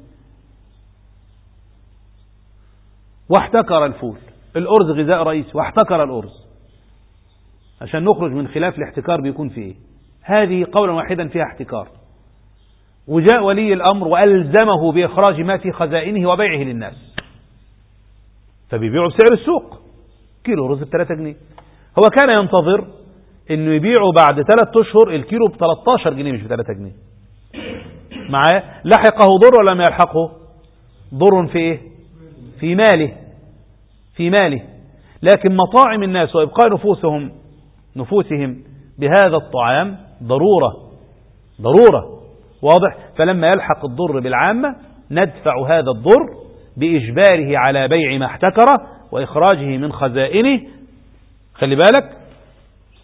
واحتكر الفول، الأرز غذاء رئيسي واحتكر الأرز، عشان نخرج من خلاف الاحتكار بيكون في ايه. هذه قولا واحدا فيها احتكار، وجاء ولي الأمر وألزمه بإخراج ما في خزائنه وبيعه للناس، فبيبيعوا بسعر السوق، كيلو رز ب3 جنيه، هو كان ينتظر انه يبيعه بعد 3 أشهر الكيلو ب13 جنيه مش ب3 جنيه. معاه لحقه ضر ولا ما يلحقه؟ ضر في ايه؟ في ماله. لكن مطاعم الناس وإبقاء نفوسهم بهذا الطعام ضرورة. واضح؟ فلما يلحق الضر بالعامة ندفع هذا الضر بإجباره على بيع ما احتكره وإخراجه من خزائنه، خلي بالك،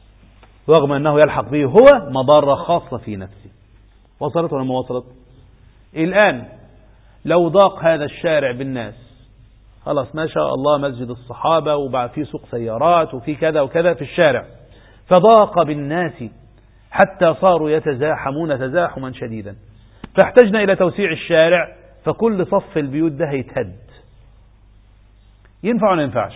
رغم أنه يلحق به هو مضارة خاصة في نفسه. وصلت ولا ما وصلت؟ الآن لو ضاق هذا الشارع بالناس، خلاص ما شاء الله مسجد الصحابة وبعد فيه سوق سيارات وفي كذا وكذا في الشارع، فضاق بالناس حتى صاروا يتزاحمون تزاحما شديدا، فاحتجنا إلى توسيع الشارع، فكل صف البيوت ده هيتهد. ينفع ولا ينفعش؟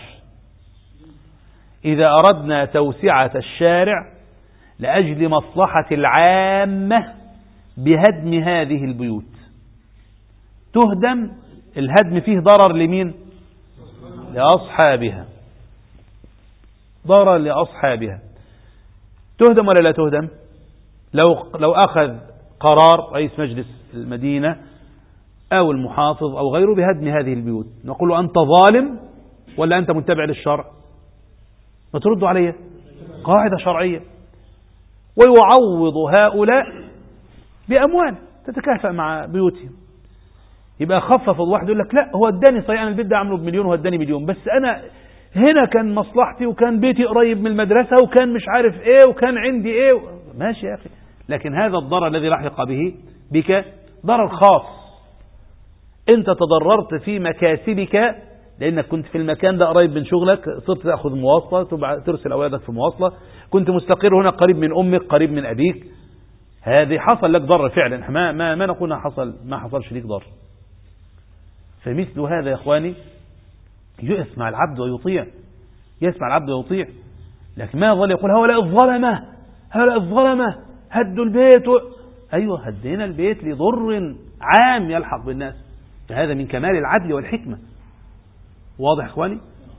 إذا أردنا توسعة الشارع لأجل مصلحة العامة بهدم هذه البيوت، تهدم، الهدم فيه ضرر لمين؟ لأصحابها، ضرر لأصحابها. تهدم ولا لا تهدم؟ لو أخذ قرار رئيس مجلس المدينة أو المحافظ أو غيره بهدم هذه البيوت، نقول له أنت ظالم ولا أنت متبع للشرع؟ ما تردوا عليه قاعدة شرعية، ويعوض هؤلاء بأموال تتكافأ مع بيوتهم. يبقى خفف الواحد يقول لك لا هو اداني صحيح، أنا البيت ده عمله ب1,000,000 وهو اداني 1,000,000، بس أنا هنا كان مصلحتي وكان بيتي قريب من المدرسة وكان مش عارف ايه وكان عندي ايه ماشي يا أخي، لكن هذا الضرر الذي لحق به بك ضرر خاص، انت تضررت في مكاسبك لأنك كنت في المكان ده قريب من شغلك، صرت تأخذ مواصلة ترسل أولادك في مواصلة، كنت مستقر هنا قريب من أمك قريب من أبيك، هذه حصل لك ضر فعلا، ما نقول ما حصلش لك ضر. فمثل هذا يا إخواني يسمع العبد ويطيع، يسمع العبد ويطيع، لكن ما يظل يقول هؤلاء الظلمة هدوا البيت أيوة هدينا البيت لضر عام يلحق بالناس، فهذا من كمال العدل والحكمة. واضح إخواني؟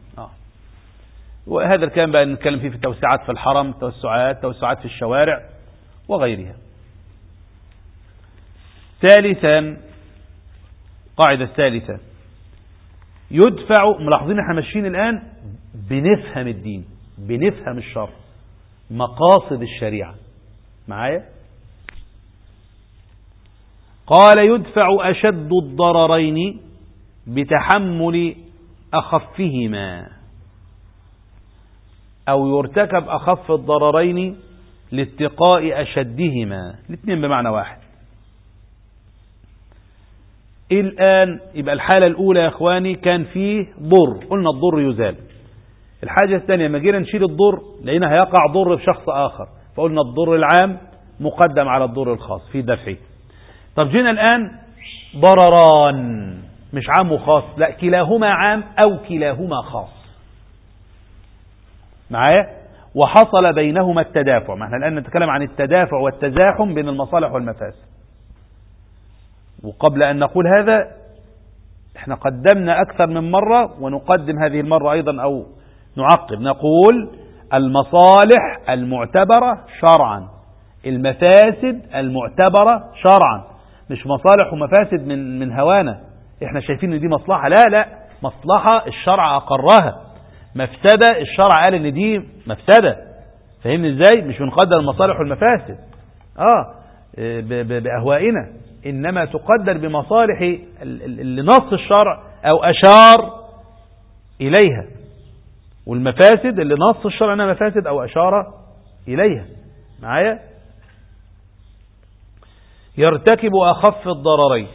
وهذا الكلام بقى نتكلم فيه في التوسعات في الحرم، توسعات في الشوارع وغيرها. ثالثا، قاعدة الثالثة، يدفع، ملاحظين احنا ماشيين الآن بنفهم الدين، بنفهم الشرع، مقاصد الشريعة معايا. قال يدفع أشد الضررين بتحمل أخفهما، أو يرتكب أخف الضررين لاتقاء أشدهما، الاثنين بمعنى واحد. الآن يبقى الحالة الأولى يا إخواني كان فيه ضر، قلنا الضر يزال. الحاجة الثانية لما جينا نشيل الضر لقينا هيقع ضر في شخص آخر، فقلنا الضر العام مقدم على الضر الخاص في دفعه. طب جينا الآن ضرران مش عام وخاص، لا كلاهما عام أو كلاهما خاص معايا، وحصل بينهما التدافع. ما احنا الآن نتكلم عن التدافع والتزاحم بين المصالح والمفاسد. وقبل أن نقول هذا احنا قدمنا أكثر من مرة ونقدم هذه المرة أيضا أو نعقب، نقول المصالح المعتبرة شرعا، المفاسد المعتبرة شرعا، مش مصالح ومفاسد من هوانا احنا شايفين ان دي مصلحة، لا مصلحة الشرع أقرها، مفسدة الشرع قال ان دي مفسدة، فهمني ازاي؟ مش بنقدر المصالح والمفاسد بأهوائنا، إنما تقدر بمصالح اللي نص الشرع أو أشار إليها، والمفاسد اللي نص الشرع أنها مفاسد أو أشار إليها معايا. يرتكب أخف الضررين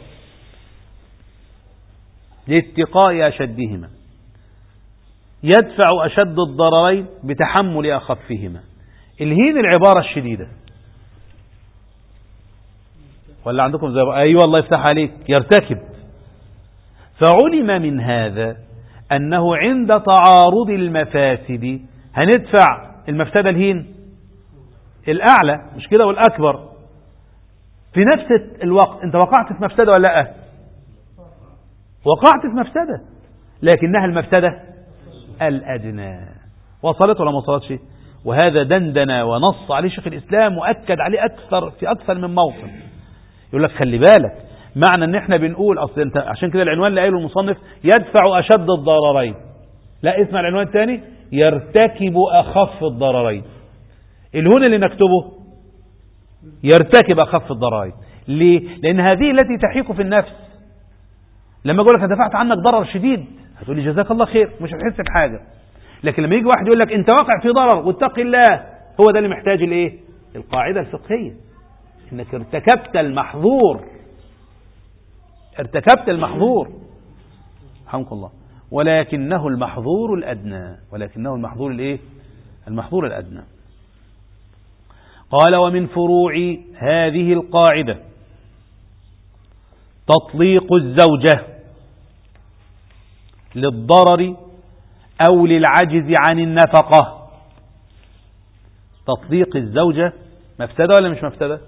لاتقاء أشدهما، يدفع أشد الضررين بتحمل أخفهما. الهين العبارة الشديدة، ولا عندكم زي أيوة الله يفتح عليك، يرتكب. فعلم من هذا أنه عند تعارض المفاسد هندفع المفسدة الهين الأعلى مش كده والأكبر، في نفس الوقت أنت وقعت في مفسدة ولا لا؟ وقعت في مفسدة، لكنها المفسدة الأدنى. وصلت ولا ما وصلتش؟ وهذا دندن ونص عليه شيخ الإسلام وأكد عليه في أكثر من موطن. يقول لك خلي بالك، معنى ان احنا بنقول اصل انت عشان كده العنوان اللي قايله المصنف يدفع اشد الضررين، لا اسمع العنوان الثاني يرتكب اخف الضررين. الهون اللي نكتبه يرتكب اخف الضررين. ليه؟ لان هذه التي تحيك في النفس. لما اقول لك انا دفعت عنك ضرر شديد هتقول لي جزاك الله خير، مش هتحس بحاجه. لكن لما يجي واحد يقول لك انت واقع في ضرر واتق الله، هو ده اللي محتاج الايه؟ القاعده الفقهيه، انك ارتكبت المحظور ارتكبت المحظور رحمك الله، ولكنه المحظور الأدنى، ولكنه المحظور الإيه؟ المحظور الأدنى. قال ومن فروع هذه القاعدة تطليق الزوجة للضرر أو للعجز عن النفقة. تطليق الزوجة مفسدة ولا مش مفسدة؟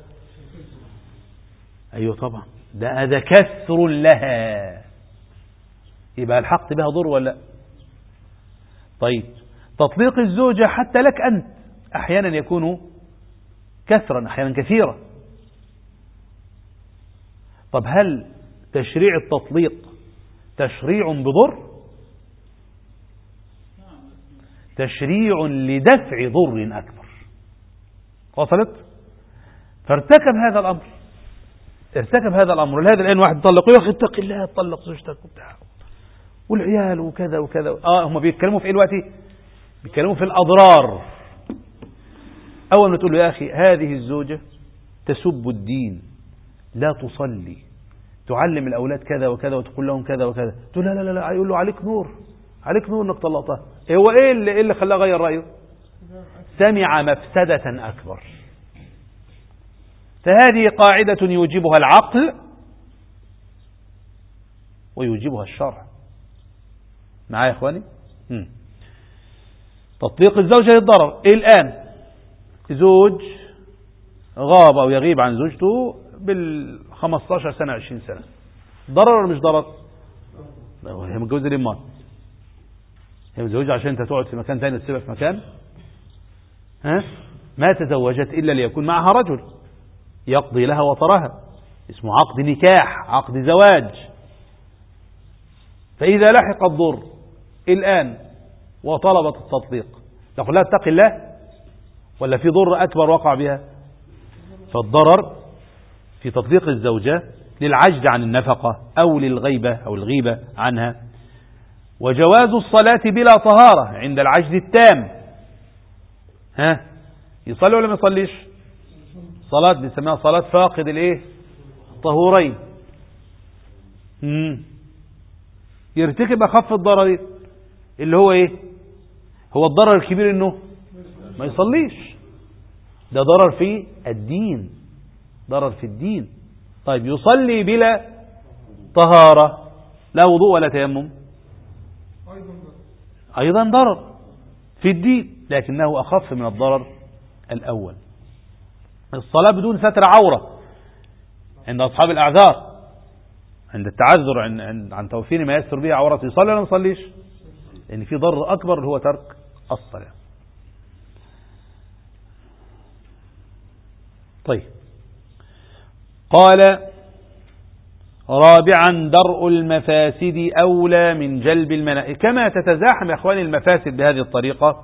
أيوة طبعا، ده كسر لها، يبقى الحق بها ضر ولا؟ طيب تطليق الزوجة حتى لك أنت أحيانا يكون كثرا أحيانا كثيرا. طب هل تشريع التطليق تشريع بضر؟ تشريع لدفع ضر أكبر. وصلت؟ فارتكب هذا الأمر، ارتكب هذا الأمر. لهذا الآن واحد يطلق يا أخي اتق الله تطلق زوجتك وبتاع والعيال وكذا وكذا. هم بيتكلموا في إيه دلوقتي؟ بيتكلموا في الأضرار. أول ما تقول له يا أخي هذه الزوجة تسب الدين، لا تصلي، تعلم الأولاد كذا وكذا وتقول لهم كذا وكذا، تقول لا لا لا، يقول له عليك نور، عليك نور انك طلقتها. هو ايه اللي خلاه غير رأيه؟ سمع مفسدة أكبر. فهذه قاعدة يوجبها العقل ويوجبها الشرع. معايا يا إخواني؟ تطليق الزوجة للضرر. الآن زوج غاب أو يغيب عن زوجته بال15 سنة 20 سنة، ضرر ولا مش ضرر؟ هي متجوزة ليه امال؟ هي متزوجة عشان انت تقعد في مكان ثاني تسيبها في مكان؟ ما تزوجت إلا ليكون معها رجل يقضي لها وطرها، اسمه عقد نكاح، عقد زواج. فإذا لحق الضر الآن وطلبت التطليق، نقول لها اتق الله ولا في ضر أكبر وقع بها؟ فالضرر في تطليق الزوجة للعجز عن النفقة أو للغيبة أو الغيبة عنها. وجواز الصلاة بلا طهارة عند العجز التام. يصلي ولا ما يصليش؟ صلاة بنسميها صلاة فاقد الايه؟ الطهورين. يرتكب أخف الضرر اللي هو ايه؟ هو الضرر الكبير انه ما يصليش، ده ضرر في الدين، ضرر في الدين. طيب يصلي بلا طهارة، لا وضوء ولا تيمم، أيضا ضرر في الدين لكنه أخف من الضرر الأول. الصلاة بدون ستر عورة عند أصحاب الأعذار، عند التعذر عن توفير ما يستر به عورته، يصلي ولا ما يصليش؟ لأن في ضرر أكبر اللي هو ترك الصلاة. طيب قال رابعا درء المفاسد أولى من جلب المنافع. كما تتزاحم يا أخواني المفاسد بهذه الطريقة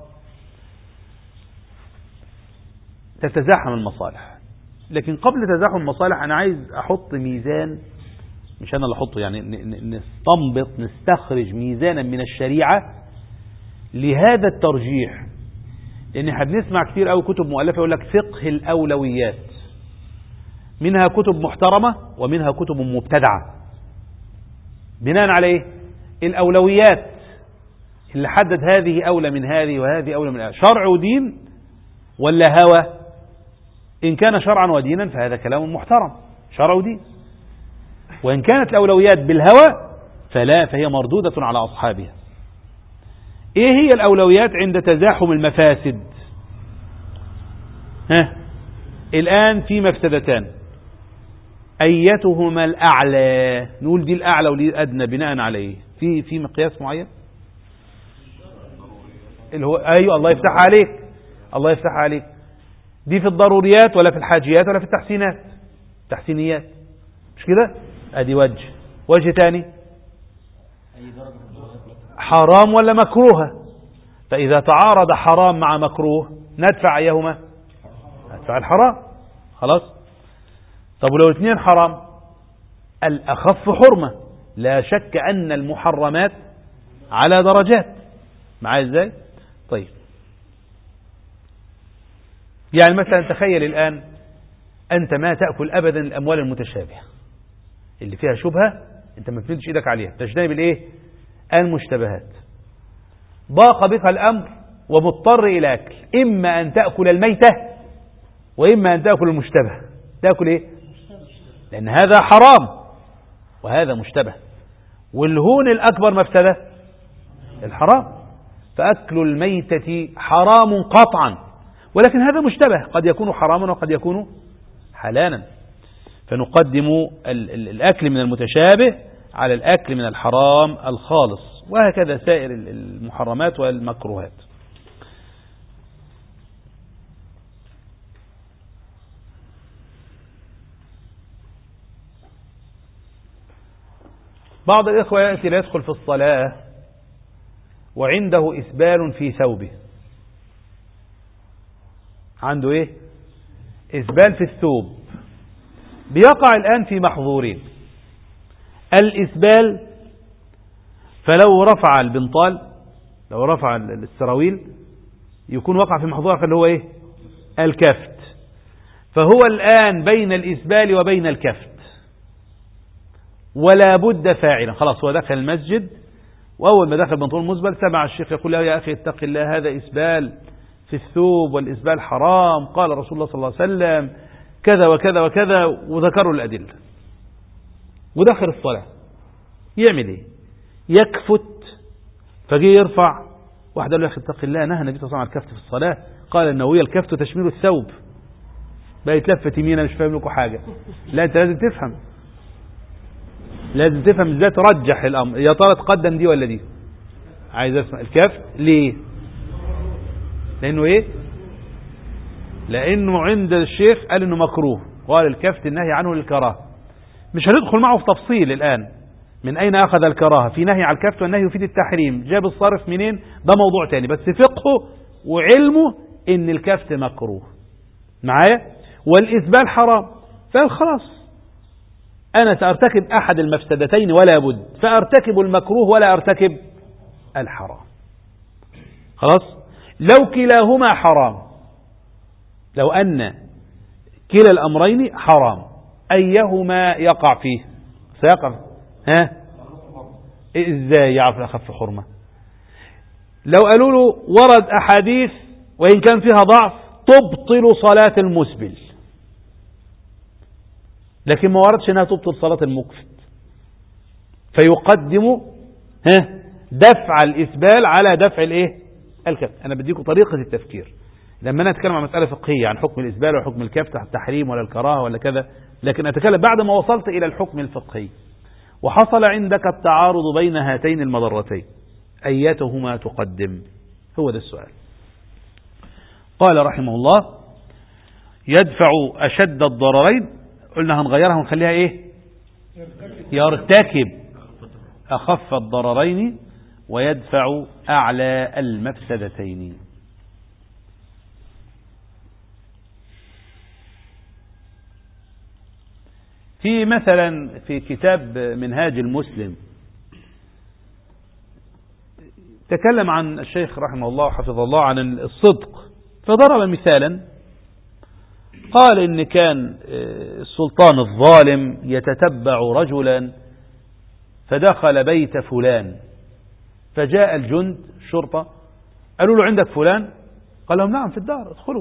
تتزاحم المصالح. لكن قبل تزاحم المصالح أنا عايز أحط ميزان، مش أنا اللي أحطه، يعني نستنبط نستخرج ميزانا من الشريعة لهذا الترجيح. لأن احنا بنسمع كتير أوي كتب مؤلفة يقول لك فقه الأولويات، منها كتب محترمة ومنها كتب مبتدعة. بناء على ايه؟ الأولويات اللي حدد هذه أولى من هذه وهذه أولى من هذه، شرع ودين ولا هوى؟ إن كان شرعا ودينا فهذا كلام محترم، شرع ودين. وإن كانت الأولويات بالهوى فلا، فهي مردودة على أصحابها. إيه هي الأولويات عند تزاحم المفاسد؟ الآن في مفسدتان، أيتهما الأعلى؟ نقول دي الأعلى ودي الأدنى بناء عليه في مقياس معين اللي هو أيوة الله يفتح عليك، الله يفتح عليك. دي في الضروريات ولا في الحاجيات ولا في التحسينات؟ تحسينيات، مش كده؟ ادي وجه تاني، حرام ولا مكروه؟ فإذا تعارض حرام مع مكروه ندفع أيهما؟ ندفع الحرام، خلاص. طب ولو الاثنين حرام؟ الأخف حرمة. لا شك أن المحرمات على درجات. معايا ازاي؟ طيب يعني مثلا تخيل الآن أنت ما تأكل أبدا الأموال المتشابهة اللي فيها شبهة، انت ما تمدش ايدك عليها، تجتنب الايه؟ المشتبهات. ضاق بك الامر ومضطر الى اكل، اما ان تاكل الميته واما ان تاكل المشتبه. تاكل ايه؟ لان هذا حرام وهذا مشتبه، والهون الاكبر مفسده الحرام، فاكل الميته حرام قطعا، ولكن هذا مشتبه، قد يكون حراما وقد يكون حلالا، فنقدم الأكل من المتشابه على الأكل من الحرام الخالص، وهكذا سائر المحرمات والمكروهات. بعض الإخوة يأتي ليدخل في الصلاة وعنده إسبال في ثوبه. عنده إيه؟ إسبال في الثوب. بيقع الآن في محظورين: الإسبال، فلو رفع البنطال، لو رفع السراويل يكون وقع في محظور اللي هو إيه؟ الكفت. فهو الآن بين الإسبال وبين الكفت، ولا بد فاعلا. خلاص هو دخل المسجد، وأول ما دخل بنطلون مزبل سمع الشيخ يقول له: يا أخي اتق الله، هذا إسبال في الثوب والإسبال حرام، قال رسول الله صلى الله عليه وسلم كذا وكذا وكذا، وذكروا الأدلة، ودخل الصلاة. يعمل ايه؟ يكفت. فجي يرفع، واحد قال له: يا أخي اتق الله، نهى النبي صلى الله عليه وسلم عن الكفت في الصلاة، قال النووي: الكفت تشميل الثوب. بقى يتلفت يمين، مش فاهم لكم حاجة. لا، انت لازم تفهم، لازم تفهم ازاي ترجح الأمر. يا ترى تقدم دي ولا دي؟ عايز اسمع الكفت ليه؟ لأنه ايه؟ لأنه عند الشيخ قال إنه مكروه، قال الكفت النهي عنه للكراهة. مش هندخل معه في تفصيل الآن من أين أخذ الكراهة، في نهي على الكفت والنهي يفيد التحريم، جاب الصرف منين، ده موضوع تاني، بس فقهه وعلمه إن الكفت مكروه معايا، والإسبال حرام. فخلاص أنا سأرتكب أحد المفسدتين ولا بد، فأرتكب المكروه ولا أرتكب الحرام. خلاص. لو كلاهما حرام، لو أن كلا الأمرين حرام، أيهما يقع فيه؟ سيقع إزاي يعرف أخف حرمة؟ لو قالوا له ورد أحاديث وإن كان فيها ضعف تبطل صلاة المسبل، لكن ما وردش أنها تبطل صلاة المكفت، فيقدم دفع الإسبال على دفع الإيه؟ الكفت. أنا بديكم طريقة التفكير لما أنا أتكلم عن مسألة فقهية عن حكم الإسبال وحكم الكفت، التحريم ولا الكراهة ولا كذا، لكن أتكلم بعد ما وصلت إلى الحكم الفقهي وحصل عندك التعارض بين هاتين المضرتين، أيتهما تقدم؟ هو ده السؤال. قال رحمه الله: يدفع أشد الضررين. قلنا هنغيرها ونخليها إيه؟ يرتكب أخف الضررين ويدفع أعلى المفسدتين. في مثلا في كتاب منهاج المسلم تكلم عن الشيخ رحمه الله وحفظه الله عن الصدق، فضرب مثالا، قال إن كان السلطان الظالم يتتبع رجلا فدخل بيت فلان، فجاء الجند الشرطة قالوا له: عندك فلان؟ قال لهم: نعم في الدار، ادخلوا.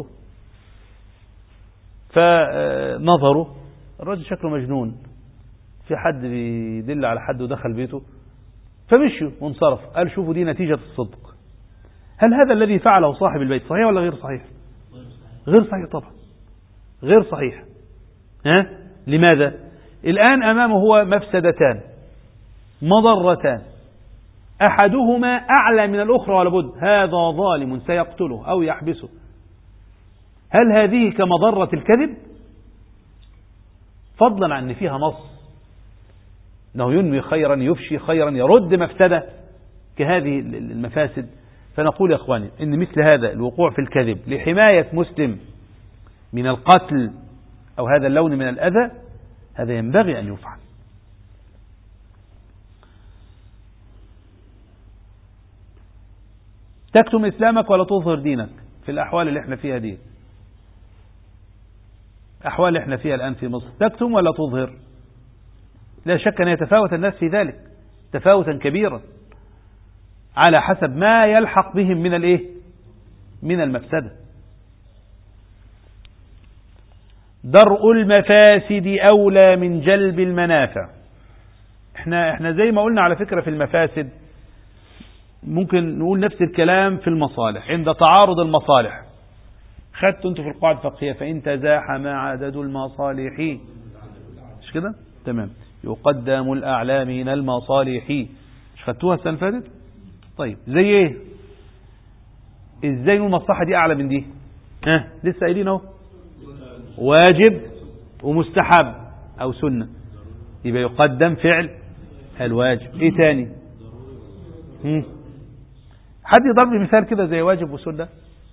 فنظروا، الرجل شكله مجنون، في حد بيدل على حد ودخل بيته، فمشوا وانصرف. قال: شوفوا دي نتيجة الصدق. هل هذا الذي فعله صاحب البيت صحيح ولا غير صحيح؟ غير صحيح طبعا، غير صحيح. لماذا؟ الآن أمامه هو مفسدتان مضرتان، أحدهما أعلى من الأخرى ولا بد، هذا ظالم سيقتله أو يحبسه. هل هذه كمضرة الكذب؟ فضلا عن أن فيها نص أنه ينمي خيرا، يفشي خيرا، يرد مفسدة كهذه المفاسد. فنقول يا أخواني إن مثل هذا الوقوع في الكذب لحماية مسلم من القتل أو هذا اللون من الأذى، هذا ينبغي أن يفعل. تكتم إسلامك ولا تظهر دينك في الأحوال اللي احنا فيها دي، أحوال اللي احنا فيها الآن في مصر، تكتم ولا تظهر؟ لا شك أن يتفاوت الناس في ذلك تفاوتا كبيرا على حسب ما يلحق بهم من الإيه؟ من المفسدة. درء المفاسد أولى من جلب المنافع. احنا زي ما قلنا على فكرة في المفاسد ممكن نقول نفس الكلام في المصالح. عند تعارض المصالح خدت انتوا في القواعد الفقهية فإن تزاحم عدد المصالح مش كده؟ تمام. يقدم الأعلى من المصالح. مش خدتوها السنة اللي فاتت؟ طيب زي ايه؟ ازاي المصلحة دي أعلى من دي؟ لسه قايلين اهو واجب ومستحب أو سنة، يبقى يقدم فعل الواجب. ايه تاني؟ حد يضرب لي مثال كده زي واجب وسنة؟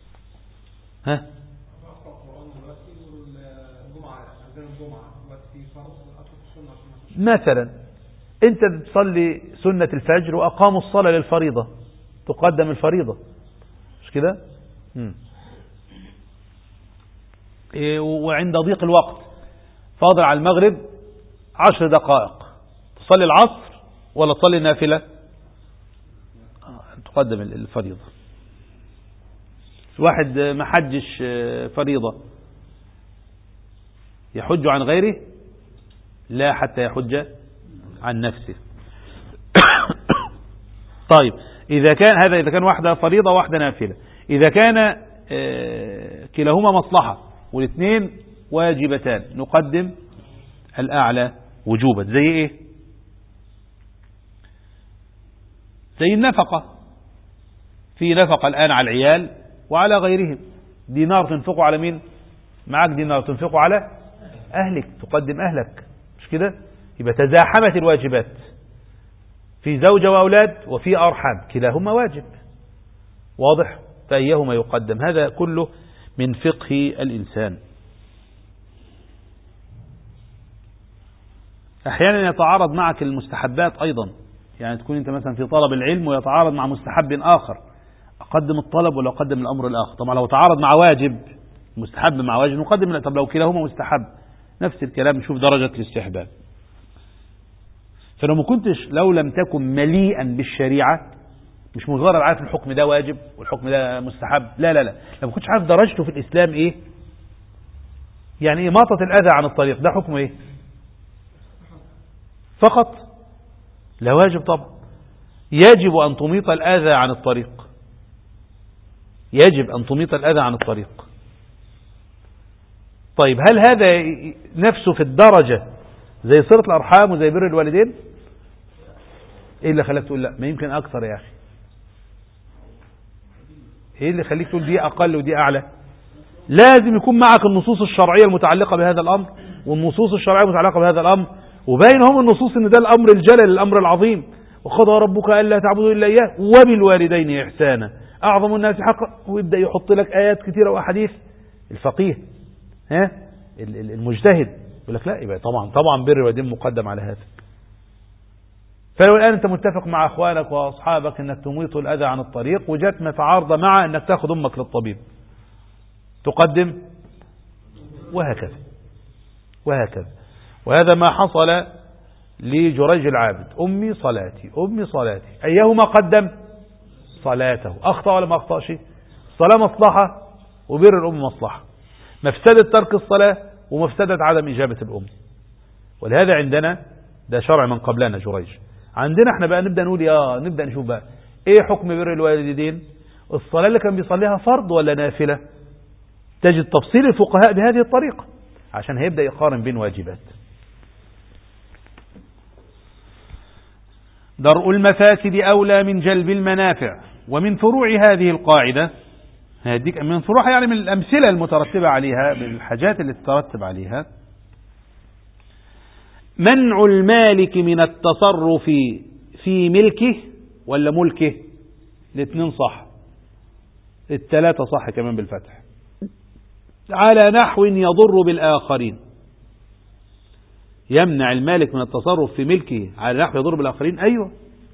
مثلا انت بتصلي سنة الفجر وأقاموا الصلاة للفريضة تقدم الفريضة مش كده؟ وعند ضيق الوقت فاضل على المغرب 10 دقائق تصلي العصر ولا تصلي النافلة؟ تقدم الفريضة. واحد ما حجش فريضة يحج عن غيره؟ لا، حتى يحج عن نفسه. طيب إذا كان واحدة فريضة واحدة نافلة، إذا كان كلاهما مصلحة والاثنين واجبتان نقدم الأعلى وجوبا. زي إيه؟ زي النفقة. في نفقة الآن على العيال وعلى غيرهم. دينار تنفقه على مين؟ معك دينار تنفقه على أهلك، تقدم أهلك مش كده؟ يبقى تزاحمت الواجبات في زوجة وأولاد وفي أرحام، كلاهما واجب. واضح؟ فأيهما يقدم؟ هذا كله من فقه الإنسان. أحيانا يتعارض معك المستحبات أيضا، يعني تكون أنت مثلا في طلب العلم ويتعارض مع مستحب آخر، أقدم الطلب ولا أقدم الأمر الآخر؟ طبعا لو تعارض مع واجب، مستحب مع واجب نقدم. طب لو كلاهما مستحب نفس الكلام، نشوف درجة الاستحباب. لو لم تكن مليئا بالشريعة، مش مجرد عارف الحكم ده واجب والحكم ده مستحب، لا لا لا، لو ما كنتش عارف درجته في الإسلام إيه، يعني إماطة الأذى عن الطريق ده حكمه إيه فقط؟ لا، واجب طبعا. يجب أن تميط الأذى عن الطريق، يجب أن تميط الأذى عن الطريق. طيب هل هذا نفسه في الدرجة زي صلة الأرحام وزي بر الوالدين؟ إيه اللي خلاك تقول لا؟ ما يمكن أكثر يا أخي. إيه اللي خليك تقول دي أقل ودي أعلى؟ لازم يكون معك النصوص الشرعية المتعلقة بهذا الأمر، والنصوص الشرعية المتعلقة بهذا الأمر، وبينهم النصوص إن ده الأمر الجلل، الأمر العظيم. وقضى ربك ألا تعبدوا إلا إياه وبالوالدين إحسانا أعظم الناس حقا، ويبدأ يحط لك آيات كثيرة وأحاديث. الفقيه المجتهد يقول لك لا، يبقى طبعا بر الوالدين مقدم على هذا. فلو الآن أنت متفق مع أخوانك وأصحابك أنك تميط الأذى عن الطريق، وجات متعارضة مع أنك تأخذ أمك للطبيب، تقدم، وهكذا وهكذا. وهذا ما حصل لجريج العابد. أمي صلاتي أمي صلاتي، أيهما قدم؟ صلاته. أخطأ ولا ما أخطأش؟ الصلاة مصلحة وبر الأم مصلحة، مفسدة ترك الصلاة ومفسدة عدم إجابة الأم. ولهذا عندنا ده شرع من قبلنا جريج. عندنا احنا بقى نبدأ نقول نبدأ نشوف بقى ايه حكم بر الوالدين. الصلاة اللي كان بيصليها فرض ولا نافلة؟ تجد تفصيل الفقهاء بهذه الطريقة عشان هيبدأ يقارن بين واجبات. درء المفاسد أولى من جلب المنافع. ومن فروع هذه القاعدة، هديك من فروعها يعني من الأمثلة المترتبة عليها، من الحاجات اللي تترتب عليها، منع المالك من التصرف في ملكه ولا ملكه؟ الاثنين صح، الثلاثة صح كمان بالفتح. على نحو يضر بالآخرين، يمنع المالك من التصرف في ملكه على نحو يضر بالآخرين. أيوة،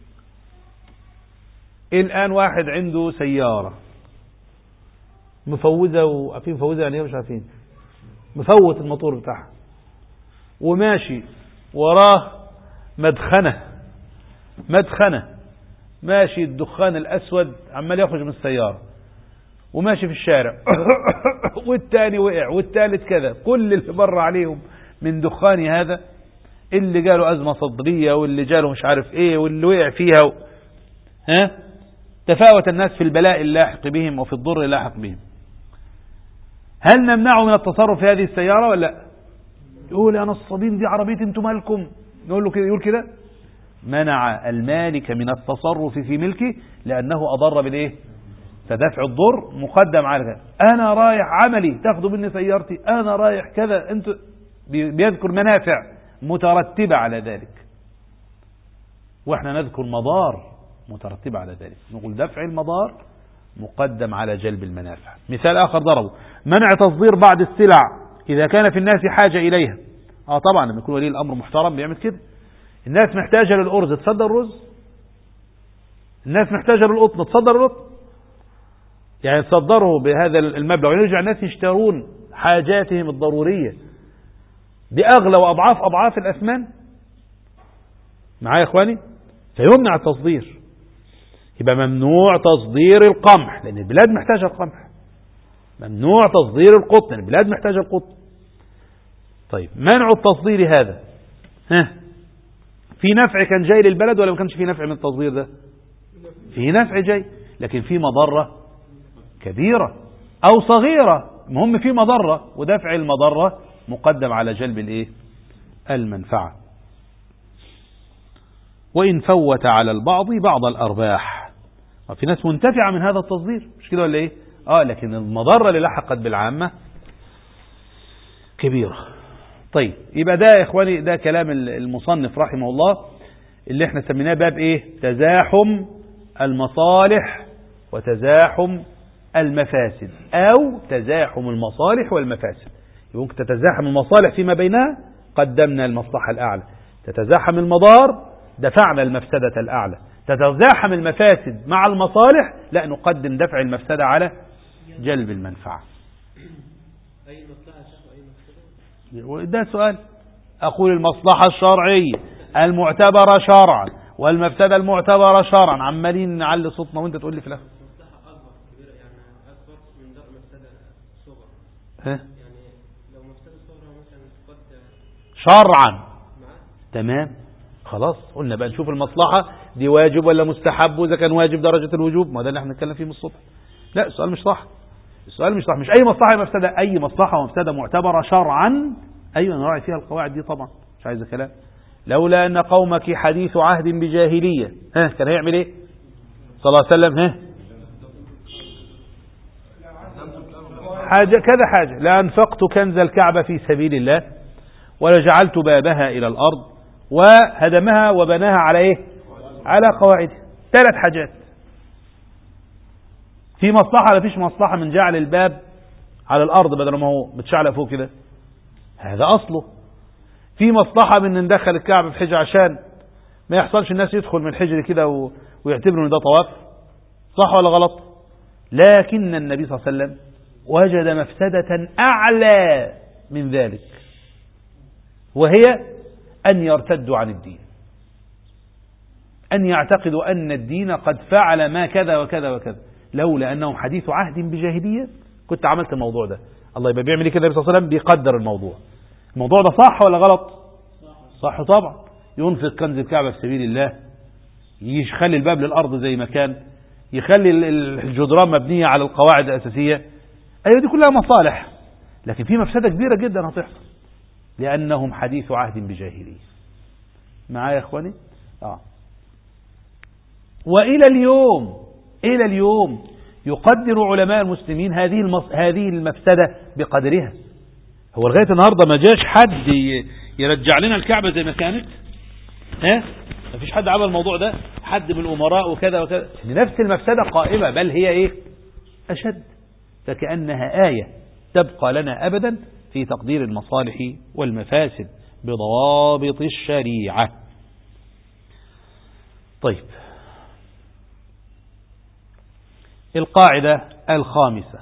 الآن واحد عنده سيارة مفوزة، وعارفين مفوزة يعني مش عارفين، مفوت الموتور بتاعها، وماشي وراه مدخنة ماشي الدخان الأسود عمال يخرج من السيارة وماشي في الشارع والتاني وقع والتالت كذا، كل اللي مر عليهم من دخان هذا، اللي جاله أزمة صدرية واللي جاله مش عارف ايه واللي وقع فيها تفاوت الناس في البلاء اللاحق بهم وفي الضر اللاحق بهم. هل نمنعه من التصرف في هذه السيارة ولا لا؟ يقول يا نصابين دي عربيتي انتم مالكم، نقول له كده، يقول كده. منع المالك من التصرف في ملكه لأنه أضر بالإيه؟ فدفع الضر مقدم على كذا. أنا رايح عملي تاخدوا مني سيارتي، أنا رايح كذا، أنتوا بيذكر منافع مترتبة على ذلك، وإحنا نذكر مضار مترتبة على ذلك، نقول دفع المضار مقدم على جلب المنافع. مثال آخر ضربه: منع تصدير بعض السلع إذا كان في الناس حاجة إليها. طبعا لما يكون ولي الأمر محترم بيعمل كده. الناس محتاجة للأرز تصدر الرز، الناس محتاجة للقطن تصدر القطن، يعني تصدره بهذا المبلغ ويرجع الناس يشترون حاجاتهم الضرورية بأغلى وأضعاف الأثمان. معايا يا إخواني؟ فيمنع التصدير، يبقى ممنوع تصدير القمح لأن البلاد محتاجة القمح، ممنوع تصدير القطن لأن البلاد محتاجة القطن. طيب منع التصدير هذا في نفع كان جاي للبلد ولا ما كانش في نفع من التصدير ده؟ في نفع جاي، لكن في مضرة كبيرة أو صغيرة، المهم في مضرة، ودفع المضرة مقدم على جلب الايه؟ المنفعة. وإن فوت على البعض بعض الأرباح، في ناس منتفعة من هذا التصدير مش كده ولا ايه؟ لكن المضرة اللي لحقت بالعامة كبيرة. طيب يبقى ده يا إخواني ده كلام المصنف رحمه الله اللي احنا سميناه باب ايه؟ تزاحم المصالح وتزاحم المفاسد، أو تزاحم المصالح والمفاسد. يمكن تتزاحم المصالح فيما بينها، قدمنا المصلحة الأعلى. تتزاحم المضار، دفعنا المفسدة الأعلى. تتزاحم المفاسد مع المصالح، لا نقدم دفع المفسدة على جلب المنفعة. أي مصلحة وأي مفسدة؟ ده سؤال. أقول المصلحة الشرعية المعتبرة شرعا والمفسدة المعتبرة شرعا، عمالين نعلي صوتنا وانت تقول لي في الآخر مصلحة أكبر كبيرة، يعني أكبر من مفسدة صغرى. يعني لو مفسدة صغرى مثلا قد شرعا تمام، خلاص قلنا بقى نشوف المصلحة دي واجب ولا مستحب، وإذا كان واجب درجة الوجوب، ما ده اللي احنا نتكلم فيه من الصبح. لا السؤال مش صح، السؤال مش صح، مش أي مصلحة مفسدة، أي مصلحة ومفسدة معتبرة شرعا. أيوة نراعي فيها القواعد دي طبعا، مش عايز كلام. لولا أن قومك حديث عهد بجاهلية كان هيعمل إيه صلى الله عليه وسلم؟ حاجة كذا حاجة: لأنفقت كنز الكعبة في سبيل الله، ولجعلت بابها إلى الأرض، وهدمها وبناها على إيه؟ على قواعد. 3 حاجات. في مصلحة ولا فيش مصلحة من جعل الباب على الأرض بدل ما هو متشعلق فوق كده؟ هذا أصله. في مصلحة من ندخل الكعبة في حجر عشان ما يحصلش الناس يدخل من الحجر كده ويعتبروا ان ده طواف، صح ولا غلط؟ لكن النبي صلى الله عليه وسلم وجد مفسدة أعلى من ذلك، وهي أن يرتدوا عن الدين، أن يعتقدوا أن الدين قد فعل ما كذا وكذا وكذا. لولا أنهم حديث عهد بجاهلية كنت عملت الموضوع ده. الله يبقى بيعمل كده النبي صلى الله عليه وسلم، بيقدر الموضوع ده صح ولا غلط؟ صح طبعا. ينفق كنز الكعبة في سبيل الله، يخلي الباب للأرض زي ما كان، يخلي الجدران مبنية على القواعد الأساسية. أيوة دي كلها مصالح، لكن في مفسدة كبيرة جدا هتحصل لأنهم حديث عهد بجاهلية. معايا يا إخواني؟ وإلى اليوم يقدر علماء المسلمين هذه المفسدة بقدرها. هو لغاية النهاردة ما جاش حد يرجع لنا الكعبة زي ما كانت، ما فيش حد عمل الموضوع ده، حد من الأمراء وكذا وكذا. نفس المفسدة قائمة، بل هي أشد، فكأنها آية تبقى لنا أبدا في تقدير المصالح والمفاسد بضوابط الشريعة. طيب القاعدة الخامسة: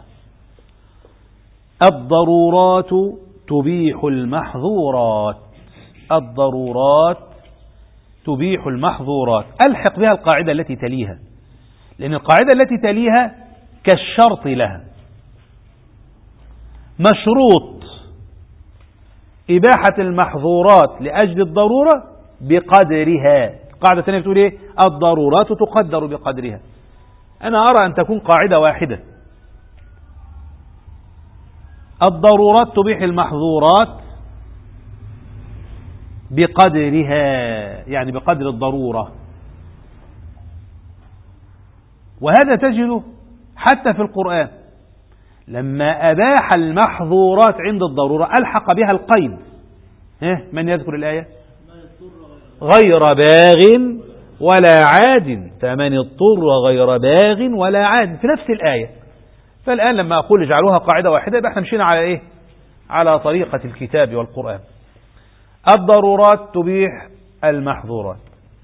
الضرورات تبيح المحظورات. الضرورات تبيح المحظورات. ألحق بها القاعدة التي تليها، لأن القاعدة التي تليها كالشرط لها. مشروط إباحة المحظورات لأجل الضرورة بقدرها. القاعدة الثانية بتقول إيه؟ الضرورات تقدر بقدرها. أنا أرى أن تكون قاعدة واحدة، الضرورات تبيح المحظورات بقدرها، يعني بقدر الضرورة. وهذا تجده حتى في القرآن، لما أباح المحظورات عند الضرورة ألحق بها القيد. من يذكر الآية؟ غير باغ ولا عاد، فمن اضطر غير باغ ولا عاد، في نفس الآية. فالآن لما أقول اجعلوها قاعدة واحدة يبقى احنا مشينا على إيه؟ على طريقة الكتاب والقرآن. الضرورات تبيح المحظورات.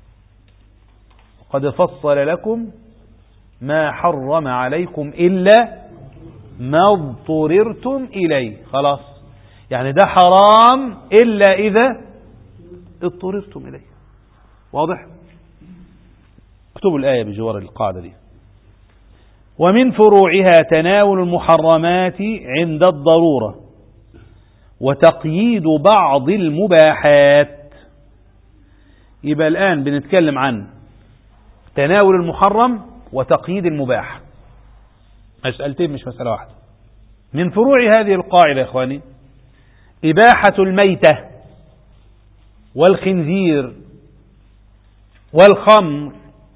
قد فصل لكم ما حرم عليكم إلا ما اضطررتم إليه. خلاص، يعني ده حرام إلا إذا اضطررتم إليه. واضح؟ اكتبوا الآية بجوار القاعدة دي. ومن فروعها تناول المحرمات عند الضرورة وتقييد بعض المباحات. يبقى الآن بنتكلم عن تناول المحرم وتقييد المباح، مسألتين مش مسألة واحدة. من فروع هذه القاعدة يا إخواني إباحة الميتة والخنزير والخمر.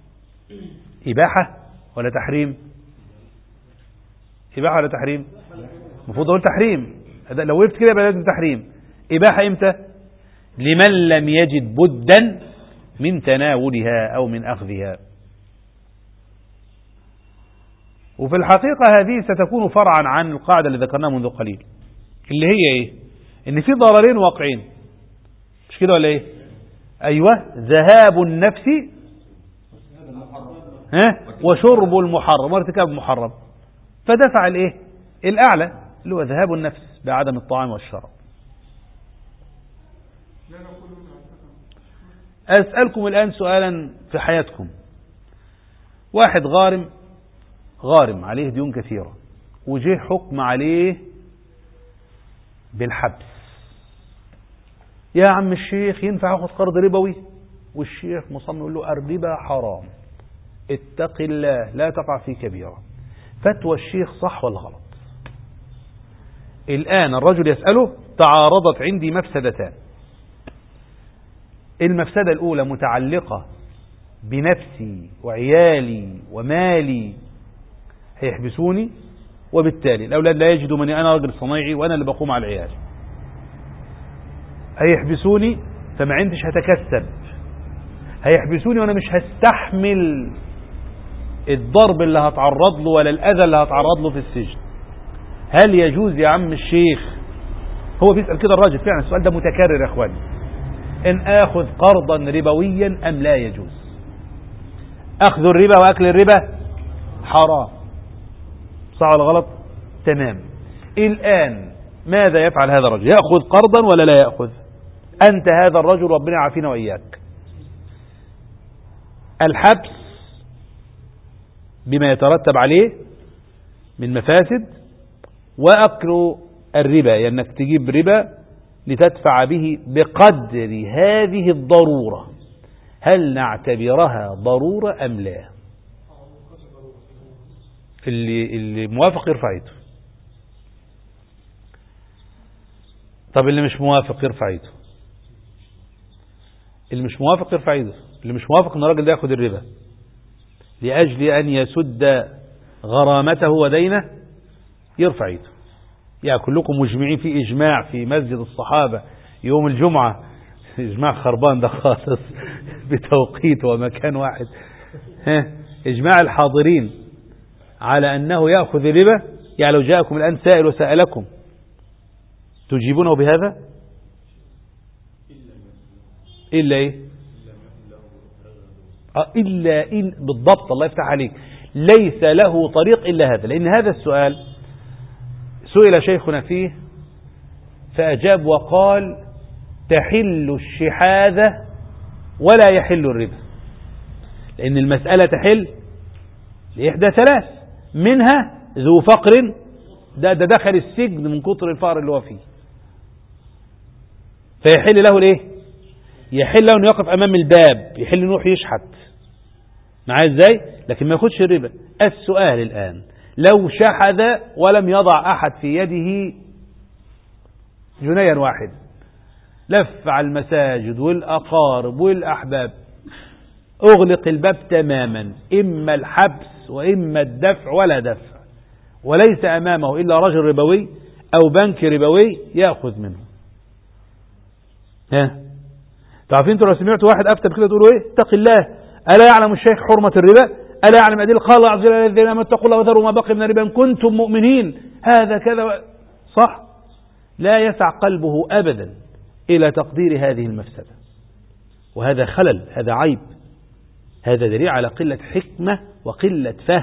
إباحة ولا تحريم؟ إباحة ولا تحريم؟ المفروض أقول تحريم، لو وقفت كده يبقى لازم تحريم. إباحة إمتى؟ لمن لم يجد بدا من تناولها أو من أخذها. وفي الحقيقة هذه ستكون فرعا عن القاعدة اللي ذكرناها منذ قليل، اللي هي إيه؟ إن في ضررين واقعين، مش كده ولا إيه؟ أيوة، ذهاب النفس وشرب المحرم وارتكاب المحرم، فدفع الإيه؟ الأعلى اللي هو ذهاب النفس بعدم الطعام والشراب. أسألكم الآن سؤالا في حياتكم. واحد غارم عليه ديون كثيرة، وجه حكم عليه بالحبس. يا عم الشيخ ينفع أخذ قرض ربوي؟ والشيخ مصمم يقول له الربا حرام، اتق الله لا تقع في كبيرة. فتوى الشيخ صح ولا غلط؟ الآن الرجل يسأله تعارضت عندي مفسدتان. المفسدة الأولى متعلقة بنفسي وعيالي ومالي، هيحبسوني وبالتالي الأولاد لا يجدوا مني، أنا رجل صنايعي وأنا اللي بقوم على العيال، هيحبسوني فما عندش هتكسب، هيحبسوني وأنا مش هستحمل الضرب اللي هتعرض له ولا الأذى اللي هتعرض له في السجن. هل يجوز يا عم الشيخ؟ هو بيسأل كده الراجل، فعلا السؤال ده متكرر يا أخواني، إن آخذ قرضا ربويا أم لا يجوز؟ أخذ الربا وأكل الربا حرام، صح ولا غلط؟ تمام. الآن ماذا يفعل هذا الرجل؟ يأخذ قرضا ولا لا يأخذ؟ أنت هذا الرجل ربنا يعافينا وإياك. الحبس بما يترتب عليه من مفاسد، وأكل الربا، يعني أنك تجيب ربا لتدفع به بقدر هذه الضرورة. هل نعتبرها ضرورة أم لا؟ اللي موافق يرفع يده. طب اللي مش موافق يرفع يده. اللي مش موافق يرفع يده. اللي مش موافق ان الراجل ده ياخد الربا لأجل أن يسد غرامته ودينه يرفع يده. يعني كلكم مجمعين في إجماع في مسجد الصحابة يوم الجمعة، إجماع خربان ده خالص بتوقيت ومكان واحد، إجماع الحاضرين على أنه يأخذ الربا. يعني لو جاءكم الآن سائل وسألكم تجيبونه بهذا؟ إلا إيه؟ إلا بالضبط، الله يفتح عليك، ليس له طريق إلا هذا. لأن هذا السؤال سئل شيخنا فيه فأجاب وقال تحل الشحاذة ولا يحل الربا، لأن المسألة تحل لإحدى ثلاث، منها ذو فقر، ده دخل السجن من كتر الفقر اللي هو فيه، فيحل له الايه؟ يحل له انه يقف امام الباب، يحل انه يروح يشحت معاه ازاي، لكن ما ياخدش الربا. السؤال الآن، لو شحذ ولم يضع أحد في يده جنيا واحد، لف على المساجد والأقارب والأحباب، أغلق الباب تماما، إما الحبس وإما الدفع ولا دفع، وليس أمامه إلا رجل ربوي أو بنك ربوي يأخذ منه. تعرفين انتوا لو سمعتوا واحد أفتى بكده تقولوا إيه؟ اتق الله، ألا يعلم الشيخ حرمة الربا؟ ألا يعلم أدل؟ قال الله عز وجل الذين آمنوا اتقوا الله وذروا ما بقي من الربا إن كنتم مؤمنين. هذا كذا صح؟ لا يسع قلبه أبدا إلى تقدير هذه المفسدة، وهذا خلل، هذا عيب، هذا دليل على قلة حكمة وقلة فهم.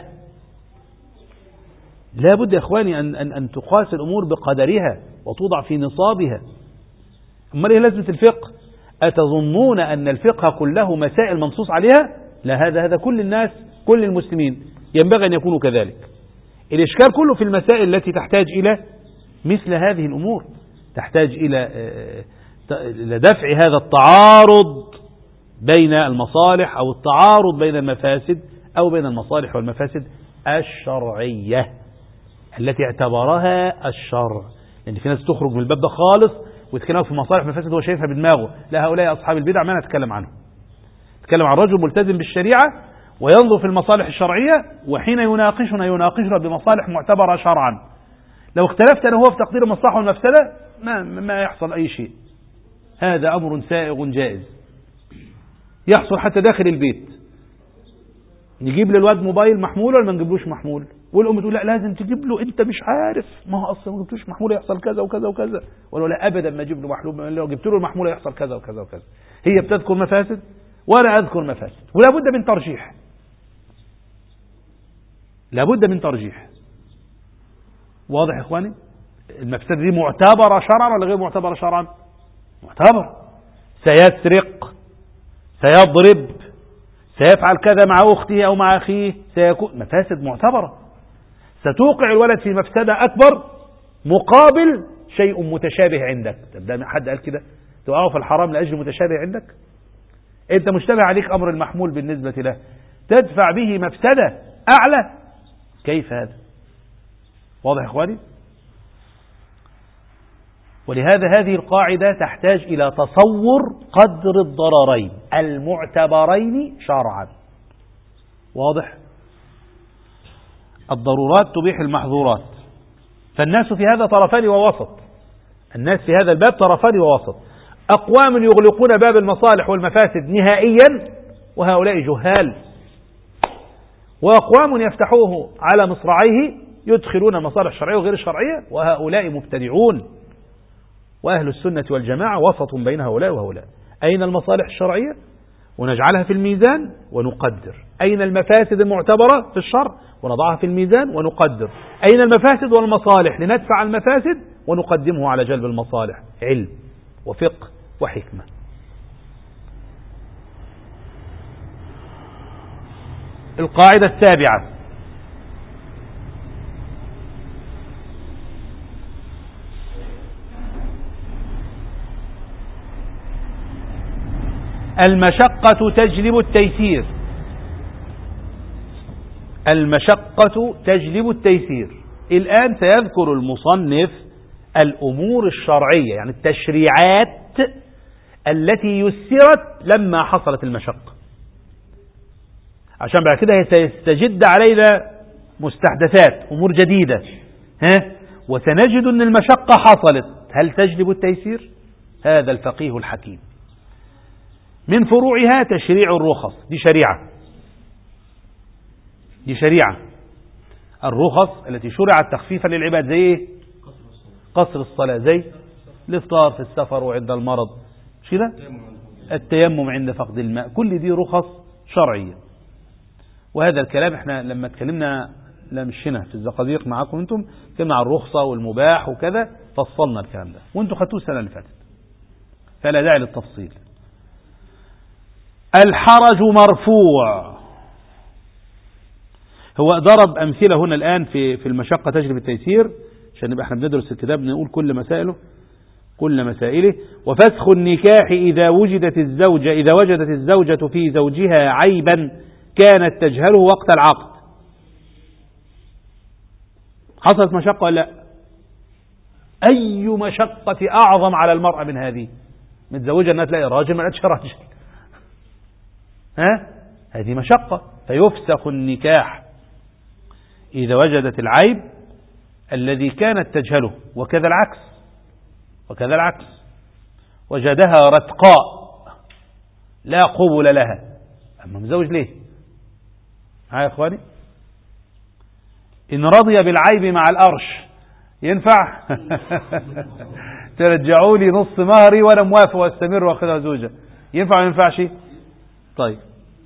لا بد يا إخواني أن تقاس الأمور بقدرها وتوضع في نصابها. أما إيه لازمة الفقه؟ أتظنون أن الفقه كله مسائل منصوص عليها؟ لا، هذا كل الناس، كل المسلمين ينبغي أن يكونوا كذلك. الإشكال كله في المسائل التي تحتاج إلى مثل هذه الأمور، تحتاج إلى دفع هذا التعارض بين المصالح أو التعارض بين المفاسد أو بين المصالح والمفاسد الشرعية التي اعتبرها الشرع. لأن في ناس تخرج من الباب ده خالص ويتكلم في مصالح ومفاسد هو شايفها بدماغه. لا، هؤلاء أصحاب البدع ما نتكلم عنهم. نتكلم عن رجل ملتزم بالشريعة وينظر في المصالح الشرعية، وحين يناقشنا بمصالح معتبرة شرعا. لو اختلفت أنا هو في تقدير المصلحة والمفسدة ما يحصل أي شيء. هذا أمر سائغ جائز يحصل حتى داخل البيت. نجيب للواد موبايل محمول ولا ما نجيبلوش محمول؟ والأم تقول لا لازم تجيب له، أنت مش عارف، ما هو أصلا ما جبتوش محمول يحصل كذا وكذا وكذا، ولا لا أبدا ما أجيب له محمول، لو جبت له المحمول يحصل كذا وكذا وكذا. هي بتذكر مفاسد ولا أذكر مفاسد، ولا بد من ترجيح، لا بد من ترجيح. واضح يا إخواني؟ المفسدة دي معتبرة شرعا ولا غير معتبرة شرعا؟ معتبر. سيسرق، سيضرب، سيفعل كذا مع أخته أو مع أخيه، سيكون مفاسد معتبرة. ستوقع الولد في مفسدة أكبر مقابل شيء متشابه عندك. طب ده حد قال كده؟ توقعه في الحرام لأجل متشابه عندك؟ أنت مشتبه عليك أمر المحمول بالنسبة له، تدفع به مفسدة أعلى؟ كيف هذا؟ واضح يا إخواني؟ ولهذا هذه القاعدة تحتاج إلى تصور قدر الضررين المعتبرين شرعا. واضح؟ الضرورات تبيح المحظورات، فالناس في هذا طرفان ووسط. الناس في هذا الباب طرفان ووسط. أقوام يغلقون باب المصالح والمفاسد نهائيا وهؤلاء جهال، وأقوام يفتحوه على مصراعيه يدخلون المصالح الشرعية وغير الشرعية وهؤلاء مبتدعون. وأهل السنة والجماعة وسط بين هؤلاء وهؤلاء. أين المصالح الشرعية ونجعلها في الميزان ونقدر، أين المفاسد المعتبرة في الشرع ونضعها في الميزان ونقدر، أين المفاسد والمصالح لندفع المفاسد ونقدمه على جلب المصالح. علم وفقه وحكمة. القاعدة السابعة: المشقة تجلب التيسير. المشقة تجلب التيسير. الآن سيذكر المصنف الأمور الشرعية، يعني التشريعات التي يسرت لما حصلت المشقة، عشان بعد كده سيستجد علينا مستحدثات، أمور جديدة، وسنجد أن المشقة حصلت، هل تجلب التيسير؟ هذا الفقيه الحكيم. من فروعها تشريع الرخص، دي شريعة، دي شريعة. الرخص التي شرعت تخفيفا للعباد، زي ايه؟ قصر الصلاة، زي الافطار في السفر وعند المرض، مش كده؟ التيمم عند فقد الماء، كل دي رخص شرعية. وهذا الكلام احنا لما اتكلمنا مشينا في الزقازيق معاكم انتم، اتكلمنا عن الرخصة والمباح وكذا، فصلنا الكلام ده وانتم خدتوه السنة اللي فاتت، فلا داعي للتفصيل. الحرج مرفوع. هو ضرب أمثلة هنا الآن في المشقة تجلب التيسير، عشان نبقى احنا بندرس الكتاب نقول كل مسائله. وفسخ النكاح إذا وجدت الزوجة في زوجها عيبا كانت تجهله وقت العقد. حصلت مشقة ولا لا؟ أي مشقة أعظم على المرأة من هذه؟ متزوجة أنها تلاقي راجل ما لقتش راجل، هذه مشقة. فيفسخ النكاح إذا وجدت العيب الذي كانت تجهله، وكذا العكس وجدها رتقاء لا قبل لها، أما مزوج ليه؟ يا إخواني، إن رضي بالعيب مع الأرش ينفع؟ ترجعوا لي نص مهري وأنا موافق واستمر وأخذها زوجة، ينفع ما ينفعش؟ طيب.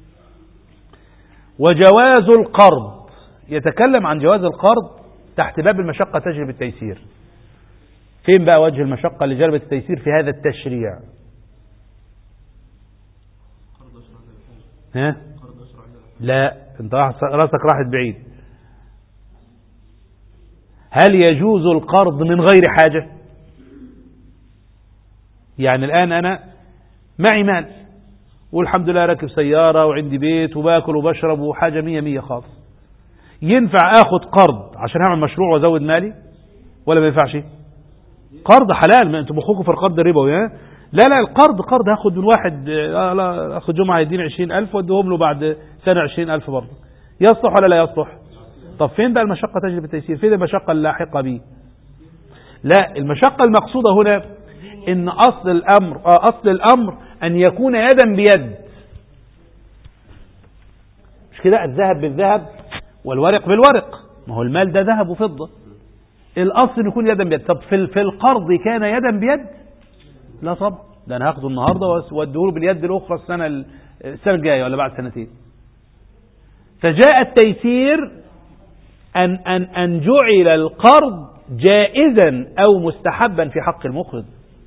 وجواز القرض، يتكلم عن جواز القرض تحت باب المشقة تجلب التيسير. فين بقى وجه المشقة اللي جلبت التيسير في هذا التشريع؟ لا، انت راسك راحت بعيد. هل يجوز القرض من غير حاجة؟ يعني الآن أنا معي مال والحمد لله راكب سيارة وعندي بيت وباكل وبشرب وحاجة 100 خالص، ينفع اخد قرض عشان اعمل مشروع وازود مالي ولا ما ينفعش؟ قرض حلال، ما انتم مخكم في القرض الربوي. لا القرض هاخد من واحد، لا اخد جمعة يدين 20,000 واديهم له بعد سنة 20,000 برضه، يصلح ولا لا يصلح؟ طب فين بقى المشقة تجلب التيسير؟ فين المشقة اللاحقة به؟ لا، المشقة المقصودة هنا ان اصل الامر ان يكون يدا بيد، مش كده؟ الذهب بالذهب والورق بالورق، ما هو المال ده ذهب وفضة، الاصل يكون يدا بيد. طب في القرض كان يدا بيد؟ لا طبعا، ده انا هاخده النهارده واديه باليد الاخرى السنة الجاية ولا بعد سنتين. فجاء التيسير أن جعل القرض جائزا أو مستحبا في حق المقرض.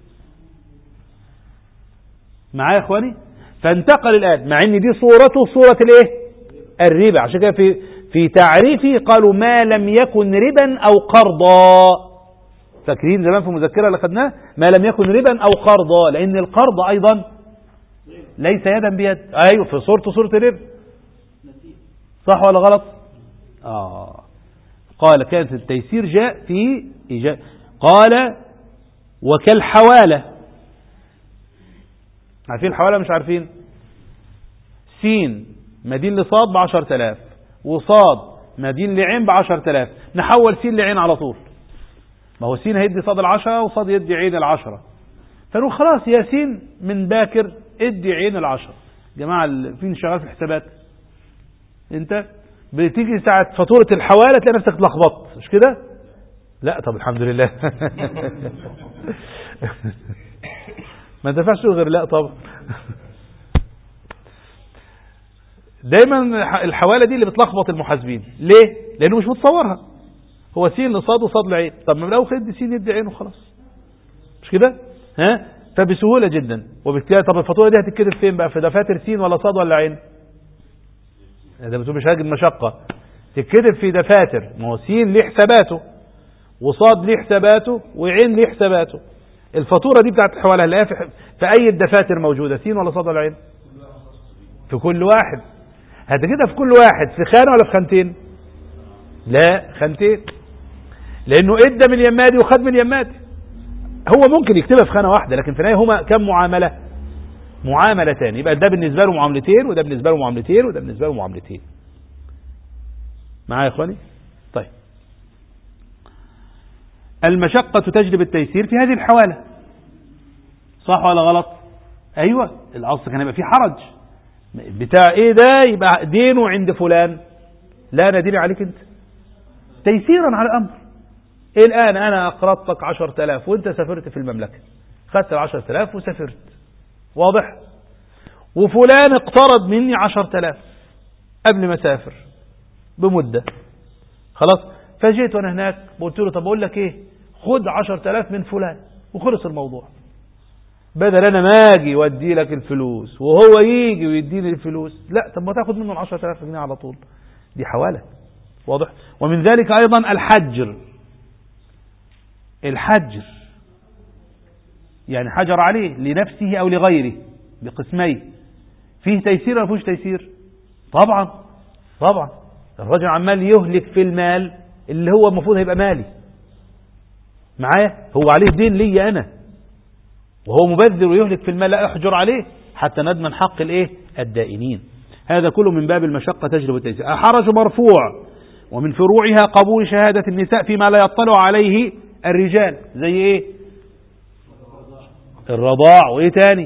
معايا يا إخواني؟ فانتقل الآن، مع أن دي صورة الإيه؟ الربا. عشان كده في تعريفه قالوا ما لم يكن ربا أو قرضا. فاكرين زمان في المذكرة اللي خدناه ما لم يكن ربا أو قرضا، لأن القرض أيضا ليس يدا بيد. أيوه، في صورة الربا، صح ولا غلط؟ قال كانت التيسير جاء في إيجاب. قال وكالحوالة. عارفين الحوالة مش عارفين؟ سين مدين لصاد ب10,000 وصاد مدين لعين ب10,000، نحول سين لعين على طول. ما هو سين هيدي صاد 10 وصاد يدي عين 10، فنقول خلاص يا سين من باكر ادي عين 10. جماعة فين شغال في الحسابات؟ انت بتيجي ساعة فاتورة الحوالة تلاقي نفسك اتلخبطت، مش كده؟ لا طب الحمد لله. ما تنفعش غير لا طبعا. دايما الحوالة دي اللي بتلخبط المحاسبين. ليه؟ لانه مش متصورها، هو سين لصاد وصاد لعين. طب ما لو خد سين يدي عين وخلاص، مش كده؟ فبسهولة جدا. وبالتالي طب الفاتورة دي هتتكتب فين بقى؟ في دفاتر سين ولا صاد ولا عين؟ ده بتقول مش هاجد مشقة، تتكتب في دفاتر. ما هو سين ليه حساباته وصاد ليه حساباته وعين ليه حساباته. الفاتورة دي بتاعت الحوالة هنلاقيها في أي الدفاتر موجودة، سين ولا صاد ولا عين؟ في كل واحد. هذا كده في كل واحد في خانة ولا في خانتين؟ لا، خانتين، لأنه ادى من يمادي وخد من يمادي. هو ممكن يكتبها في خانة واحدة، لكن في النهاية هما كم معاملة؟ معاملتان. يبقى ده بالنسبة له معاملتين، وده بالنسبة له معاملتين، وده بالنسبة له معاملتين. معايا يا اخواني؟ طيب، المشقة تجلب التيسير في هذه الحوالة، صح ولا غلط؟ ايوه، الاصل كان يبقى فيه حرج بتاع ايه ده، يبقى دينه عند فلان، لا انا ديني عليك انت، تيسيرا على الامر. الان انا اقرضتك 10,000 وانت سافرت في المملكة، خدت 10,000 وسافرت، واضح؟ وفلان اقترض مني 10,000 قبل ما اسافر بمدة، خلاص. فجيت وانا هناك قلت له طب اقول لك ايه، خد 10,000 من فلان، وخلص الموضوع. بدل أنا ما أجي وأدي لك الفلوس وهو يجي ويديني الفلوس، لا، طب ما تاخد منه 10,000 جنيه على طول، دي حوالة. واضح؟ ومن ذلك أيضا الحجر. الحجر يعني حجر عليه لنفسه أو لغيره بقسمين، فيه تيسير ولا فيهوش تيسير؟ طبعا طبعا. الرجل عمال يهلك في المال اللي هو المفروض هيبقى مالي معايا، هو عليه دين لي أنا، وهو مبذر ويهلك في المال، لا احجر عليه حتى نضمن حق الايه الدائنين. هذا كله من باب المشقة تجلب التيسير. الحرج مرفوع، ومن فروعها قبول شهادة النساء فيما لا يطلع عليه الرجال، زي ايه؟ الرضاع، وايه تاني؟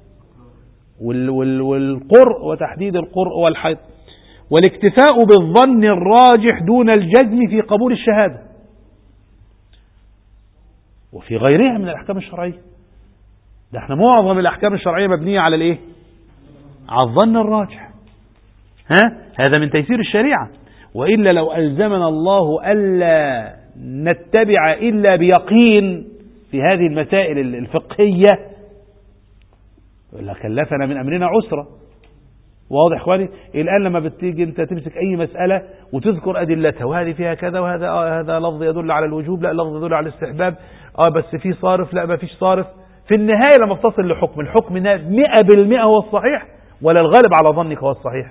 والقرء وتحديد القرء والحيض، والاكتفاء بالظن الراجح دون الجزم في قبول الشهادة، وفي غيرها من الأحكام الشرعية. ده احنا معظم الأحكام الشرعية مبنية على الايه؟ على الظن الراجح. هذا من تيسير الشريعة، وإلا لو ألزمنا الله ألا نتبع إلا بيقين في هذه المسائل الفقهية لكلفنا من أمرنا عسرة. واضح اخواني؟ الآن لما بتيجي انت تمسك أي مسألة وتذكر أدلتها، وهذه فيها كذا، وهذا هذا لفظ يدل على الوجوب، لا لفظ يدل على الاستحباب، بس في صارف، لا ما فيش صارف، في النهاية لما بتصل لحكم، الحكم 100% هو الصحيح ولا الغالب على ظنك هو الصحيح؟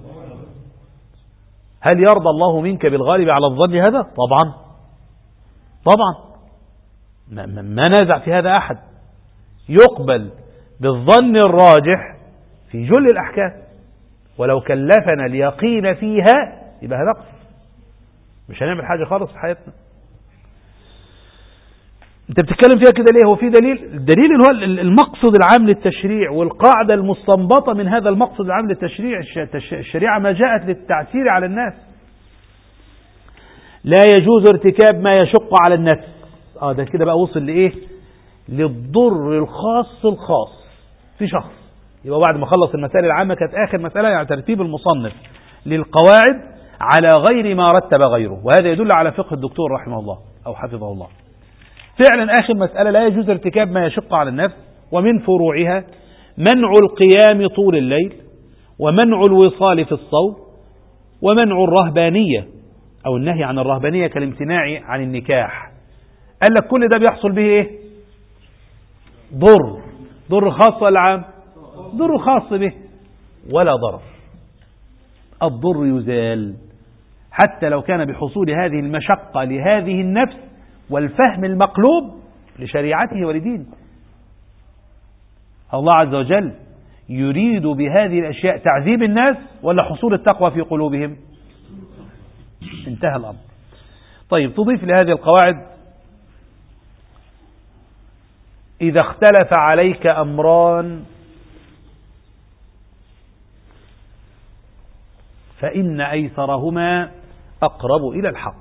هل يرضى الله منك بالغالب على الظن هذا؟ طبعا طبعا، ما نازع في هذا أحد. يقبل بالظن الراجح في جل الأحكام، ولو كلفنا اليقين فيها يبقى هنقص، مش هنعمل حاجة خالص في حياتنا. انت بتتكلم فيها كده ليه؟ هو في دليل؟ الدليل هو المقصد العام للتشريع والقاعدة المستنبطة من هذا المقصد العام للتشريع. الشريعة ما جاءت للتعسير على الناس. لا يجوز ارتكاب ما يشق على النفس. ده كده بقى وصل لإيه؟ للضر الخاص الخاص في شخص. يبقى بعد ما خلص المسائل العامة كانت آخر مسألة يعني ترتيب المصنف للقواعد على غير ما رتب غيره، وهذا يدل على فقه الدكتور رحمه الله أو حفظه الله. فعلا آخر مسألة لا يجوز ارتكاب ما يشق على النفس، ومن فروعها منع القيام طول الليل، ومنع الوصال في الصوم، ومنع الرهبانية أو النهي عن الرهبانية كالامتناع عن النكاح. قال لك كل ده بيحصل به إيه؟ ضر خاص ولا عام؟ ضر خاص به ولا ضرر. الضر يزال حتى لو كان بحصول هذه المشقة لهذه النفس والفهم المقلوب لشريعته ولدينه. الله عز وجل يريد بهذه الأشياء تعذيب الناس ولا حصول التقوى في قلوبهم؟ انتهى الأمر. طيب، تضيف لهذه القواعد: إذا اختلف عليك أمران فإن أيسرهما أقرب إلى الحق.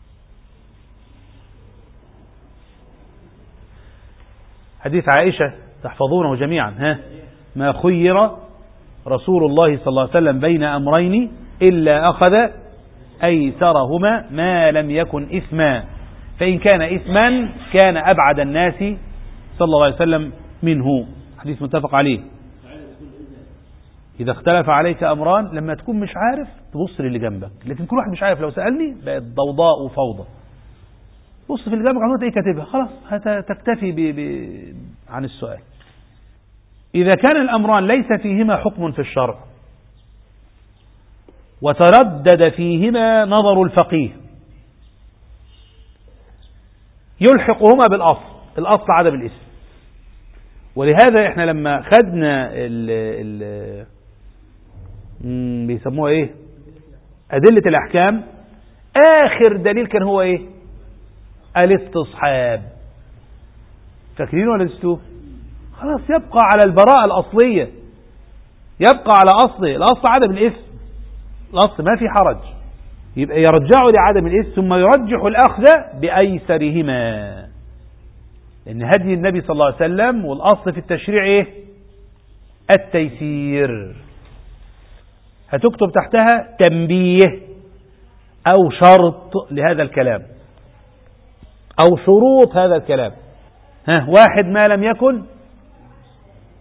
حديث عائشة تحفظونه جميعا، ما خير رسول الله صلى الله عليه وسلم بين أمرين إلا أخذ أيسرهما ما لم يكن إثما، فإن كان إثما كان أبعد الناس صلى الله عليه وسلم منه. حديث متفق عليه. إذا اختلف عليك أمران، لما تكون مش عارف تبص للي جنبك، لكن كل واحد مش عارف لو سألني بقت ضوضاء وفوضى. بص في اللي جنبك عملت ايه كاتبها، خلاص تكتفي عن السؤال. إذا كان الأمران ليس فيهما حكم في الشرع وتردد فيهما نظر الفقيه يلحقهما بالأصل، الأصل عدم الإثم. ولهذا احنا لما خدنا بيسموها ايه؟ أدلة الأحكام، آخر دليل كان هو ايه؟ الاستصحاب. فاكرين ولا نسيتوه؟ خلاص يبقى على البراءة الأصلية، يبقى على أصله، الأصل عدم الإثم، الأصل ما في حرج، يبقى يرجعوا لعدم الإثم ثم يرجح الأخذ بأيسرهما، لأن هدي النبي صلى الله عليه وسلم والأصل في التشريع إيه؟ التيسير. هتكتب تحتها تنبيه أو شرط لهذا الكلام أو شروط هذا الكلام. واحد: ما لم يكن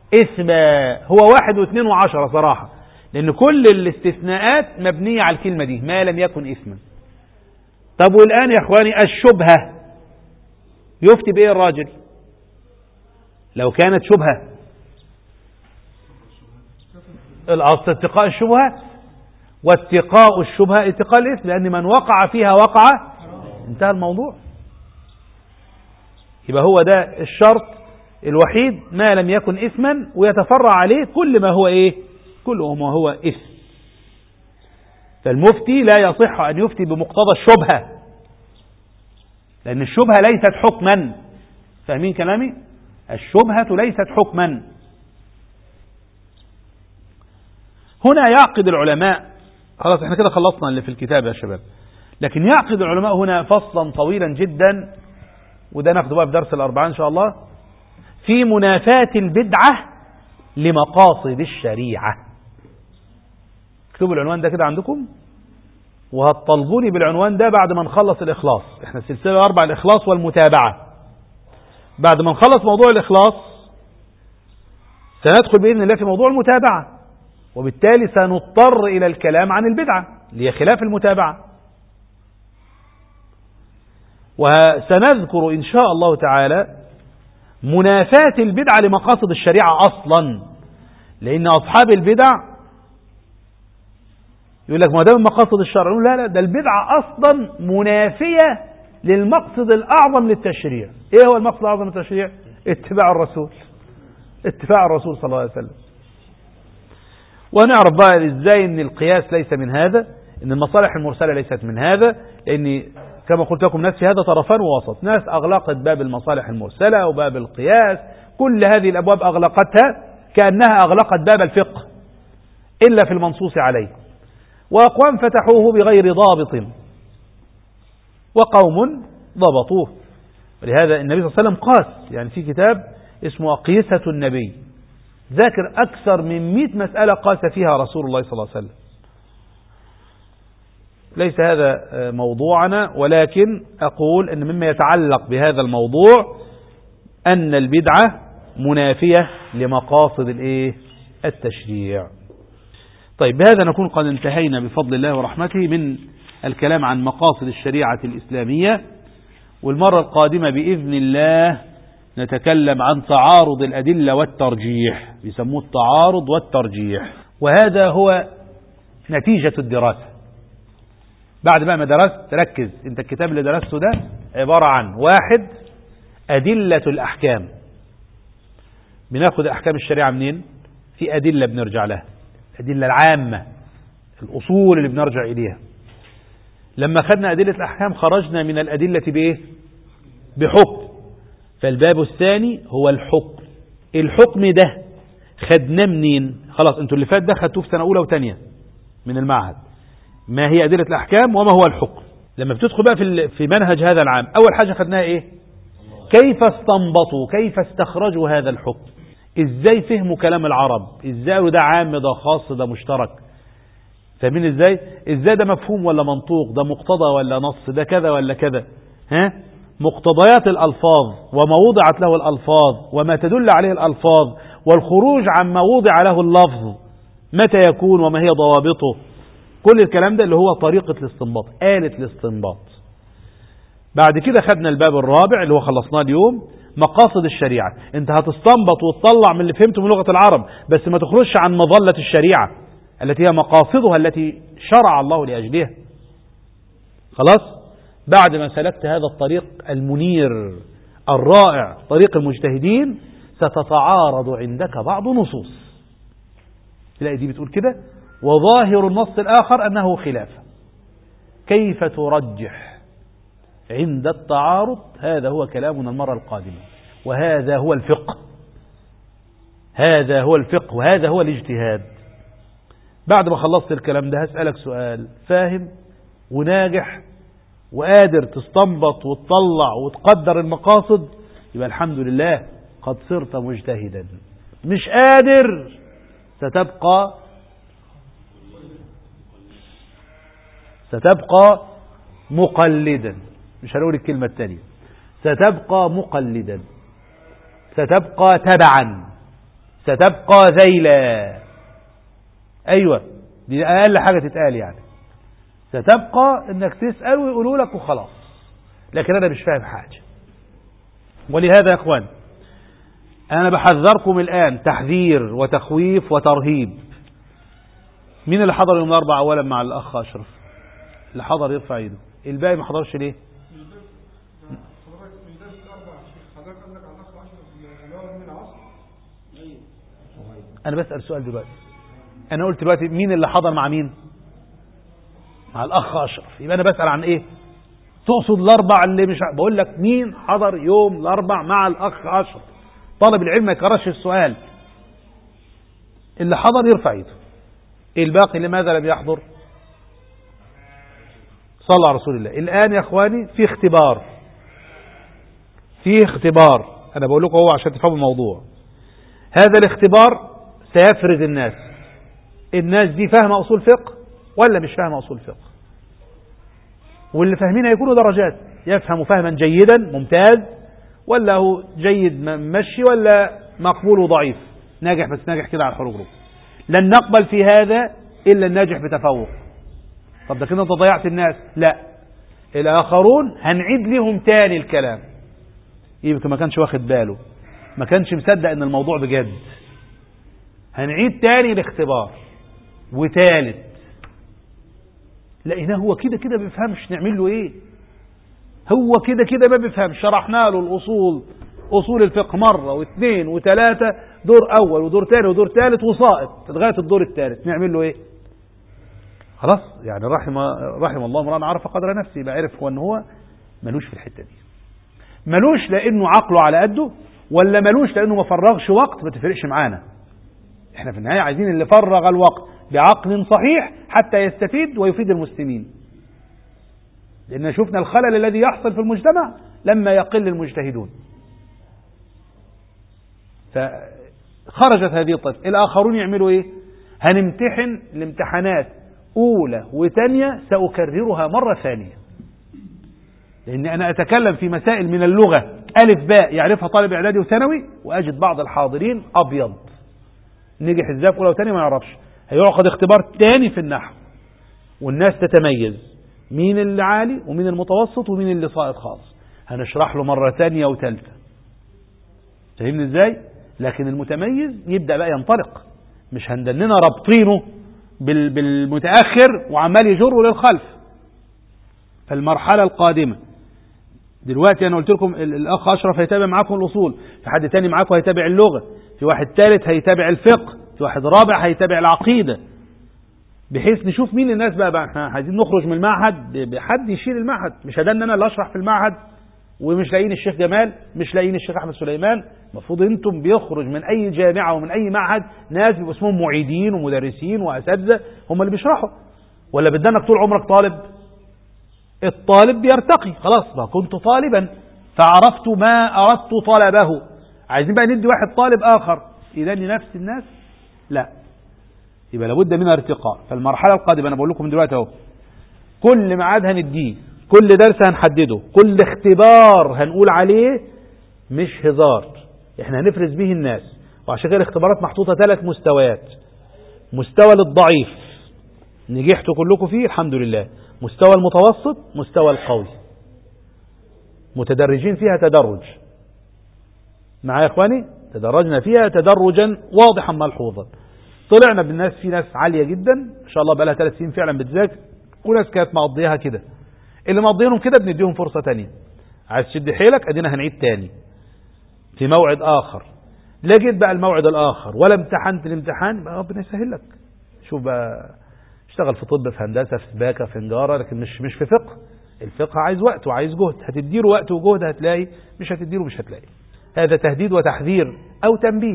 إثما، هو 1 و2 و10 صراحة، لأن كل الاستثناءات مبنية على الكلمة دي، ما لم يكن إثما. طب والآن يا إخواني الشبهة، يفتي بإيه الراجل لو كانت شبهة؟ الأصل اتقاء الشبهات، واتقاء الشبهة اتقاء الإثم، لأن من وقع فيها وقع، انتهى الموضوع. يبقى هو ده الشرط الوحيد، ما لم يكن إثما، ويتفرع عليه كل ما هو إيه؟ كل ما هو إثم. فالمفتي لا يصح أن يفتي بمقتضى الشبهة، لأن الشبهة ليست حكما. فاهمين كلامي؟ الشبهة ليست حكما. هنا يعقد العلماء، خلاص احنا كده خلصنا اللي في الكتاب يا شباب، لكن يعقد العلماء هنا فصلا طويلا جدا، وده ناخده بقى في درس الأربعاء إن شاء الله، في منافاة البدعة لمقاصد الشريعة. اكتبوا العنوان ده كده عندكم، وهتطلبوني بالعنوان ده بعد ما نخلص الإخلاص. احنا السلسلة 4 الإخلاص والمتابعة. بعد ما نخلص موضوع الإخلاص سندخل بإذن الله في موضوع المتابعة، وبالتالي سنضطر إلى الكلام عن البدعة اللي هي خلاف المتابعة. وسنذكر إن شاء الله تعالى منافاة البدعة لمقاصد الشريعة أصلا، لأن أصحاب البدع يقول لك ما ده من مقاصد الشرع، لا لا، ده البدعة أصلا منافية للمقصد الأعظم للتشريع. إيه هو المقصد الأعظم للتشريع؟ اتباع الرسول، اتباع الرسول صلى الله عليه وسلم. ونعرف بقى إزاي أن القياس ليس من هذا، أن المصالح المرسلة ليست من هذا، لأن كما قلت لكم ناس في هذا طرفان ووسط، ناس أغلقت باب المصالح المرسلة وباب القياس، كل هذه الأبواب أغلقتها كأنها أغلقت باب الفقه إلا في المنصوص عليه، وأقوام فتحوه بغير ضابط وقوم ضبطوه. ولهذا النبي صلى الله عليه وسلم قاس، يعني في كتاب اسمه أقيسة النبي ذاكر أكثر من 100 مسألة قاس فيها رسول الله صلى الله عليه وسلم. ليس هذا موضوعنا، ولكن أقول أن مما يتعلق بهذا الموضوع أن البدعة منافية لمقاصد التشريع. طيب، بهذا نكون قد انتهينا بفضل الله ورحمته من الكلام عن مقاصد الشريعة الإسلامية، والمرة القادمة بإذن الله نتكلم عن تعارض الأدلة والترجيح، بيسموه التعارض والترجيح، وهذا هو نتيجة الدراسة. بعد ما درست، ركز انت، الكتاب اللي درسته ده عبارة عن 1 أدلة الأحكام. بناخد أحكام الشريعة منين؟ في أدلة بنرجع لها، الأدلة العامة، الأصول اللي بنرجع إليها. لما خدنا أدلة الأحكام خرجنا من الأدلة بإيه؟ بحكم. فالباب الثاني هو الحكم. الحكم ده خدناه منين؟ خلاص انتوا اللي فات ده خدتوه في سنة أولى وثانية من المعهد، ما هي أدلة الأحكام وما هو الحكم. لما بتدخل بقى في منهج هذا العام، أول حاجة خدناها إيه؟ كيف استنبطوا، كيف استخرجوا هذا الحكم، إزاي فهموا كلام العرب، إزاي ده عام ده خاص ده مشترك. فاهمين إزاي ده مفهوم ولا منطوق، ده مقتضى ولا نص، ده كذا ولا كذا. مقتضيات الألفاظ وما وضعت له الألفاظ وما تدل عليه الألفاظ، والخروج عما وضع له اللفظ متى يكون وما هي ضوابطه. كل الكلام ده اللي هو طريقة الاستنباط، آلة الاستنباط. بعد كده خدنا الباب الرابع اللي هو خلصناه اليوم، مقاصد الشريعة. انت هتستنبط وتطلع من اللي فهمته من لغة العرب، بس ما تخرجش عن مظلة الشريعة التي هي مقاصدها التي شرع الله لأجلها. خلاص؟ بعد ما سلكت هذا الطريق المنير الرائع، طريق المجتهدين، ستتعارض عندك بعض نصوص، تلاقي دي بتقول كده وظاهر النص الآخر أنه خلافه. كيف ترجح عند التعارض؟ هذا هو كلامنا المرة القادمة، وهذا هو الفقه، هذا هو الفقه، وهذا هو الاجتهاد. بعد ما خلصت الكلام ده هسألك سؤال، فاهم وناجح وقادر تستنبط وتطلع وتقدر المقاصد، يبقى الحمد لله قد صرت مجتهدا. مش قادر، ستبقى مقلدا. مش هنقول الكلمة الثانية، ستبقى مقلدا، ستبقى تبعا. ستبقى ذيلا. أيوة، دي أقل حاجة تتقال يعني. ستبقى إنك تسأل ويقولوا لك وخلاص، لكن أنا مش فاهم حاجة. ولهذا يا إخوان أنا بحذركم الآن تحذير وتخويف وترهيب. مين اللي حضر يوم الأربعاء أولا مع الأخ أشرف؟ اللي حضر يرفع ايده. الباقي ما حضرش ليه؟ أنا بسأل سؤال دلوقتي. أنا قلت دلوقتي مين اللي حضر مع مين؟ مع الأخ أشرف. يبقى أنا بسأل عن إيه؟ تقصد الأربع اللي مش بقول لك مين حضر يوم الأربع مع الأخ أشرف؟ طالب العلم ما يكررش السؤال. اللي حضر يرفع ايده. الباقي لماذا لم يحضر؟ صلى على رسول الله. الآن يا إخواني في اختبار. أنا بقول لكم هو عشان تفهموا الموضوع. هذا الاختبار سيفرز الناس دي فاهمة أصول فقه ولا مش فاهمة أصول فقه. واللي فاهمين هيكونوا درجات، يفهم فهما جيدا ممتاز، ولا هو جيد مشي، ولا مقبول وضعيف ناجح بس ناجح كده على الحروف. لن نقبل في هذا إلا الناجح بتفوق. طب ده كده انت ضيعت الناس. لا، الآخرون هنعيد لهم تاني الكلام. يمكن ما كانش واخد باله، ما كانش مصدق ان الموضوع بجد. هنعيد تاني الاختبار وتالت. لقيناه هو كده كده بيفهمش، نعمل له ايه؟ هو كده كده ما بيفهمش. شرحنا له اصول الفقه مرة واثنين وثلاثة، دور اول ودور ثاني ودور ثالث وساقط لغاية الدور الثالث. نعمل له ايه؟ خلاص يعني رحم الله امرأ عرف قدر نفسه. يبقى عرف هو ان هو ملوش في الحتة دي. ملوش لانه عقله على قده، ولا ملوش لانه ما فرغش وقت. ما تفرقش معانا. احنا في النهاية عايزين اللي فرغ الوقت بعقل صحيح حتى يستفيد ويفيد المسلمين. لأن شفنا الخلل الذي يحصل في المجتمع لما يقل المجتهدون. فخرجت هذه الطائفة. الآخرون يعملوا ايه؟ هنمتحن الامتحانات أولى وثانية، سأكررها مرة ثانية، لأن أنا أتكلم في مسائل من اللغة ألف باء يعرفها طالب إعدادي وثانوي، وأجد بعض الحاضرين أبيض نجح ازاي في أولى وثانية ما يعرفش. هيعقد اختبار تاني في النحو والناس تتميز مين اللي عالي ومين المتوسط ومين اللي ساقط خالص. هنشرح له مرة ثانية وثالثة. فاهمني ازاي؟ لكن المتميز يبدأ بقى ينطلق، مش هندننا رابطينه بالمتأخر وعمال يجره للخلف. فالمرحلة القادمة دلوقتي أنا قلت لكم الأخ أشرف هيتابع معاكم الأصول، في حد تاني معاكم هيتابع اللغة، في واحد ثالث هيتابع الفقه، في واحد رابع هيتابع العقيدة، بحيث نشوف مين الناس بقى. احنا عايزين نخرج من المعهد بحد يشيل المعهد. مش هدان انا اللي اشرح في المعهد ومش لاقيين الشيخ جمال، مش لاقيين الشيخ احمد سليمان. المفروض انتم بيخرج من اي جامعة ومن اي معهد ناس بيبقوا اسمهم معيدين ومدرسين واساتذة هم اللي بيشرحوا. ولا بدانك طول عمرك طالب؟ الطالب بيرتقي. خلاص ما كنت طالبا فعرفت ما اردت طلبه، عايزين بقى ندي واحد طالب اخر يداني نفس الناس؟ لا، يبقى لابد من ارتقاء. فالمرحلة القادمة أنا بقول لكم من دلوقتي اهو، كل ميعاد هنديه، كل درس هنحدده، كل اختبار هنقول عليه مش هزار، احنا هنفرز به الناس. وعشان كده الاختبارات محطوطة 3 مستويات. مستوى للضعيف نجحتوا كلكم فيه الحمد لله، مستوى المتوسط، مستوى القوي، متدرجين فيها تدرج. معايا يا اخواني؟ تدرجنا فيها تدرجا واضحا ملحوظا. طلعنا بالناس، في ناس عالية جدا ان شاء الله بقى لها 3 سنين فعلا بتذاكر، وناس كانت مقضيها كده. اللي مقضينهم كده بنديهم فرصة تانية. عايز تشد حيلك ادينا هنعيد تاني في موعد اخر. لا جيت بقى الموعد الاخر ولا امتحنت الامتحان، بقى ربنا يسهل لك. شوف بقى، اشتغل في طب، في هندسة، في سباكة، في نجارة، لكن مش في فقه. الفقه عايز وقت وعايز جهد، هتديله وقت وجهد هتلاقي، مش هتديله مش هتلاقي. هذا تهديد وتحذير او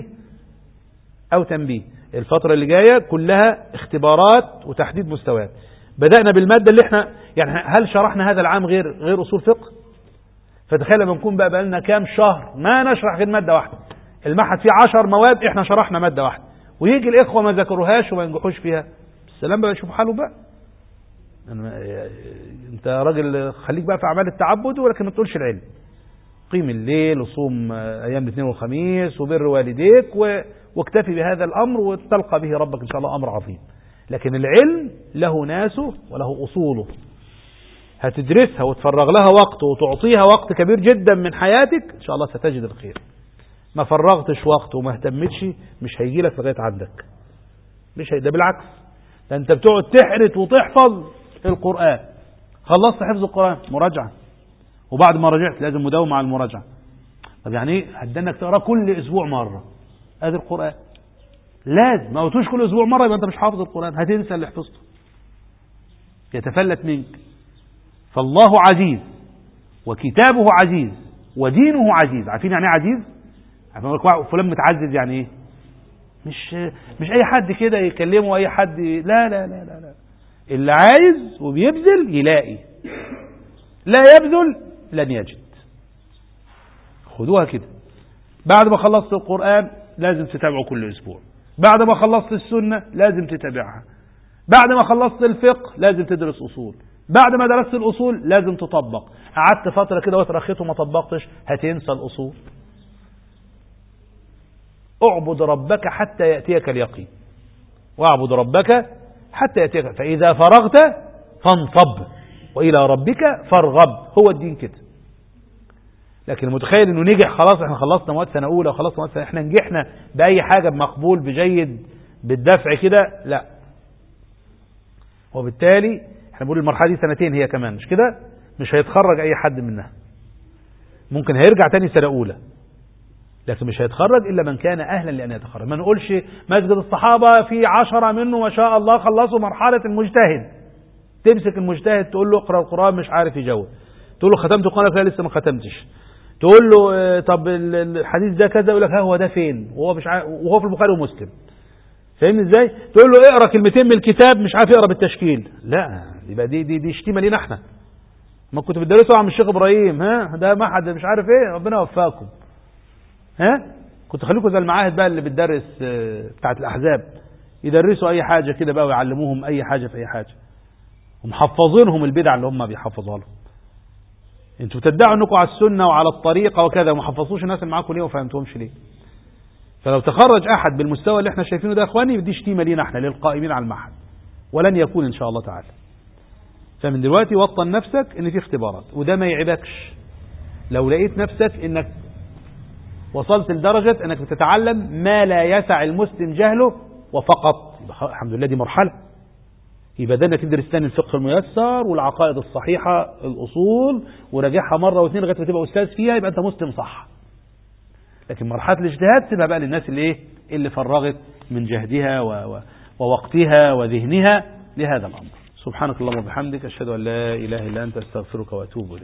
تنبيه. الفترة اللي جاية كلها اختبارات وتحديد مستويات. بدأنا بالمادة اللي احنا يعني هل شرحنا هذا العام غير أصول فقه؟ فتخيل لما نكون بقى لنا كام شهر ما نشرح غير مادة واحدة. المعهد فيه 10 مواد، احنا شرحنا مادة واحدة، ويجي الإخوة ما ذاكروهاش وما ينجحوش فيها. السلام بقى، يشوف حاله بقى. انت راجل خليك بقى في أعمال التعبد ولكن ما تقولش العلم. قيم الليل وصوم أيام الاثنين والخميس وبر والديك واكتفي بهذا الأمر وتلقى به ربك إن شاء الله أمر عظيم. لكن العلم له ناسه وله أصوله، هتدرسها وتفرغ لها وقت وتعطيها وقت كبير جدا من حياتك إن شاء الله ستجد الخير. ما فرغتش وقت وما اهتمتش مش هيجي لك لغاية عندك، ده بالعكس، ده انت بتقعد تحرت وتحفظ القرآن. خلصت حفظ القرآن مراجعة، وبعد ما رجعت لازم مداومة على المراجعة. طب يعني ايه؟ هتدنك تقرأ كل اسبوع مرة ادي القرآن، لازم ما قلتوش كل اسبوع مرة يبقى انت مش حافظ القرآن، هتنسى اللي حفظته، يتفلت منك. فالله عزيز وكتابه عزيز ودينه عزيز. عارفين يعني ايه عزيز؟ عارفين فلان متعزز يعني ايه؟ مش اي حد كده يكلمه اي حد، لا لا لا لا لا، اللي عايز وبيبذل يلاقي، لا يبذل لن يجد. خدوها كده. بعد ما خلصت القرآن لازم تتابعه كل اسبوع، بعد ما خلصت السنة لازم تتابعها، بعد ما خلصت الفقه لازم تدرس اصول، بعد ما درست الاصول لازم تطبق. قعدت فترة كده وترخيت وما طبقتش هتنسى الاصول. اعبد ربك حتى يأتيك اليقين، واعبد ربك حتى يأتيك، فإذا فرغت فانصب وإلى ربك فارغب. هو الدين كده. لكن المتخيل انه نجح خلاص، احنا خلصنا مواد سنة اولى وخلصنا مواد سنة، احنا نجحنا بأي حاجة، بمقبول بجيد بالدفع كده، لا. وبالتالي احنا بنقول المرحلة دي سنتين هي كمان، مش كده؟ مش هيتخرج اي حد منها، ممكن هيرجع تاني سنة اولى، لكن مش هيتخرج إلا من كان أهلا لأن يتخرج. ما نقولش مسجد الصحابة في 10 منه ما شاء الله خلصوا مرحلة المجتهد، تمسك المجتهد تقول له اقرأ القرآن مش عارف يجاوب، تقول له ختمت القرآن لا لسه ما ختمتش، تقول له طب الحديث ده كذا يقول لك ها هو ده فين وهو مش عارف، وهو في البخاري ومسلم. فاهمني ازاي؟ تقول له اقرأ كلمتين من الكتاب مش عارف يقرأ بالتشكيل، لا يبقى دي شتيمة لينا احنا. ما كنت بتدرسوا عن الشيخ ابراهيم، ها ده ما حد مش عارف ايه، ربنا يوفقكم. ها كنت خليكم زي المعاهد بقى اللي بتدرس بتاعت الأحزاب، يدرسوا أي حاجة كده بقى ويعلموهم أي حاجة في أي حاجة، ومحفظينهم البدع اللي هم بيحفظوها لهم. انتوا بتدعوا انكم على السنة وعلى الطريقة وكذا، وما حفظوش الناس اللي معاكم ليه وما فهمتهمش ليه. فلو تخرج أحد بالمستوى اللي احنا شايفينه ده يا اخواني، دي شتيمة لينا احنا للقائمين على المعهد، ولن يكون إن شاء الله تعالى. فمن دلوقتي وطن نفسك ان في اختبارات، وده ما يعيبكش لو لقيت نفسك انك وصلت لدرجة انك بتتعلم ما لا يسع المسلم جهله وفقط، الحمد لله دي مرحلة. يبقى ده انك تدرس ثاني الفقه الميسر والعقائد الصحيحة الأصول وراجعها مرة واثنين لغاية ما تبقى أستاذ فيها، يبقى أنت مسلم صح. لكن مرحلة الاجتهاد سيبها بقى للناس اللي فرغت من جهدها ووقتها وذهنها لهذا الأمر. سبحانك اللهم وبحمدك، أشهد أن لا إله إلا أنت، أستغفرك وأتوب إليك.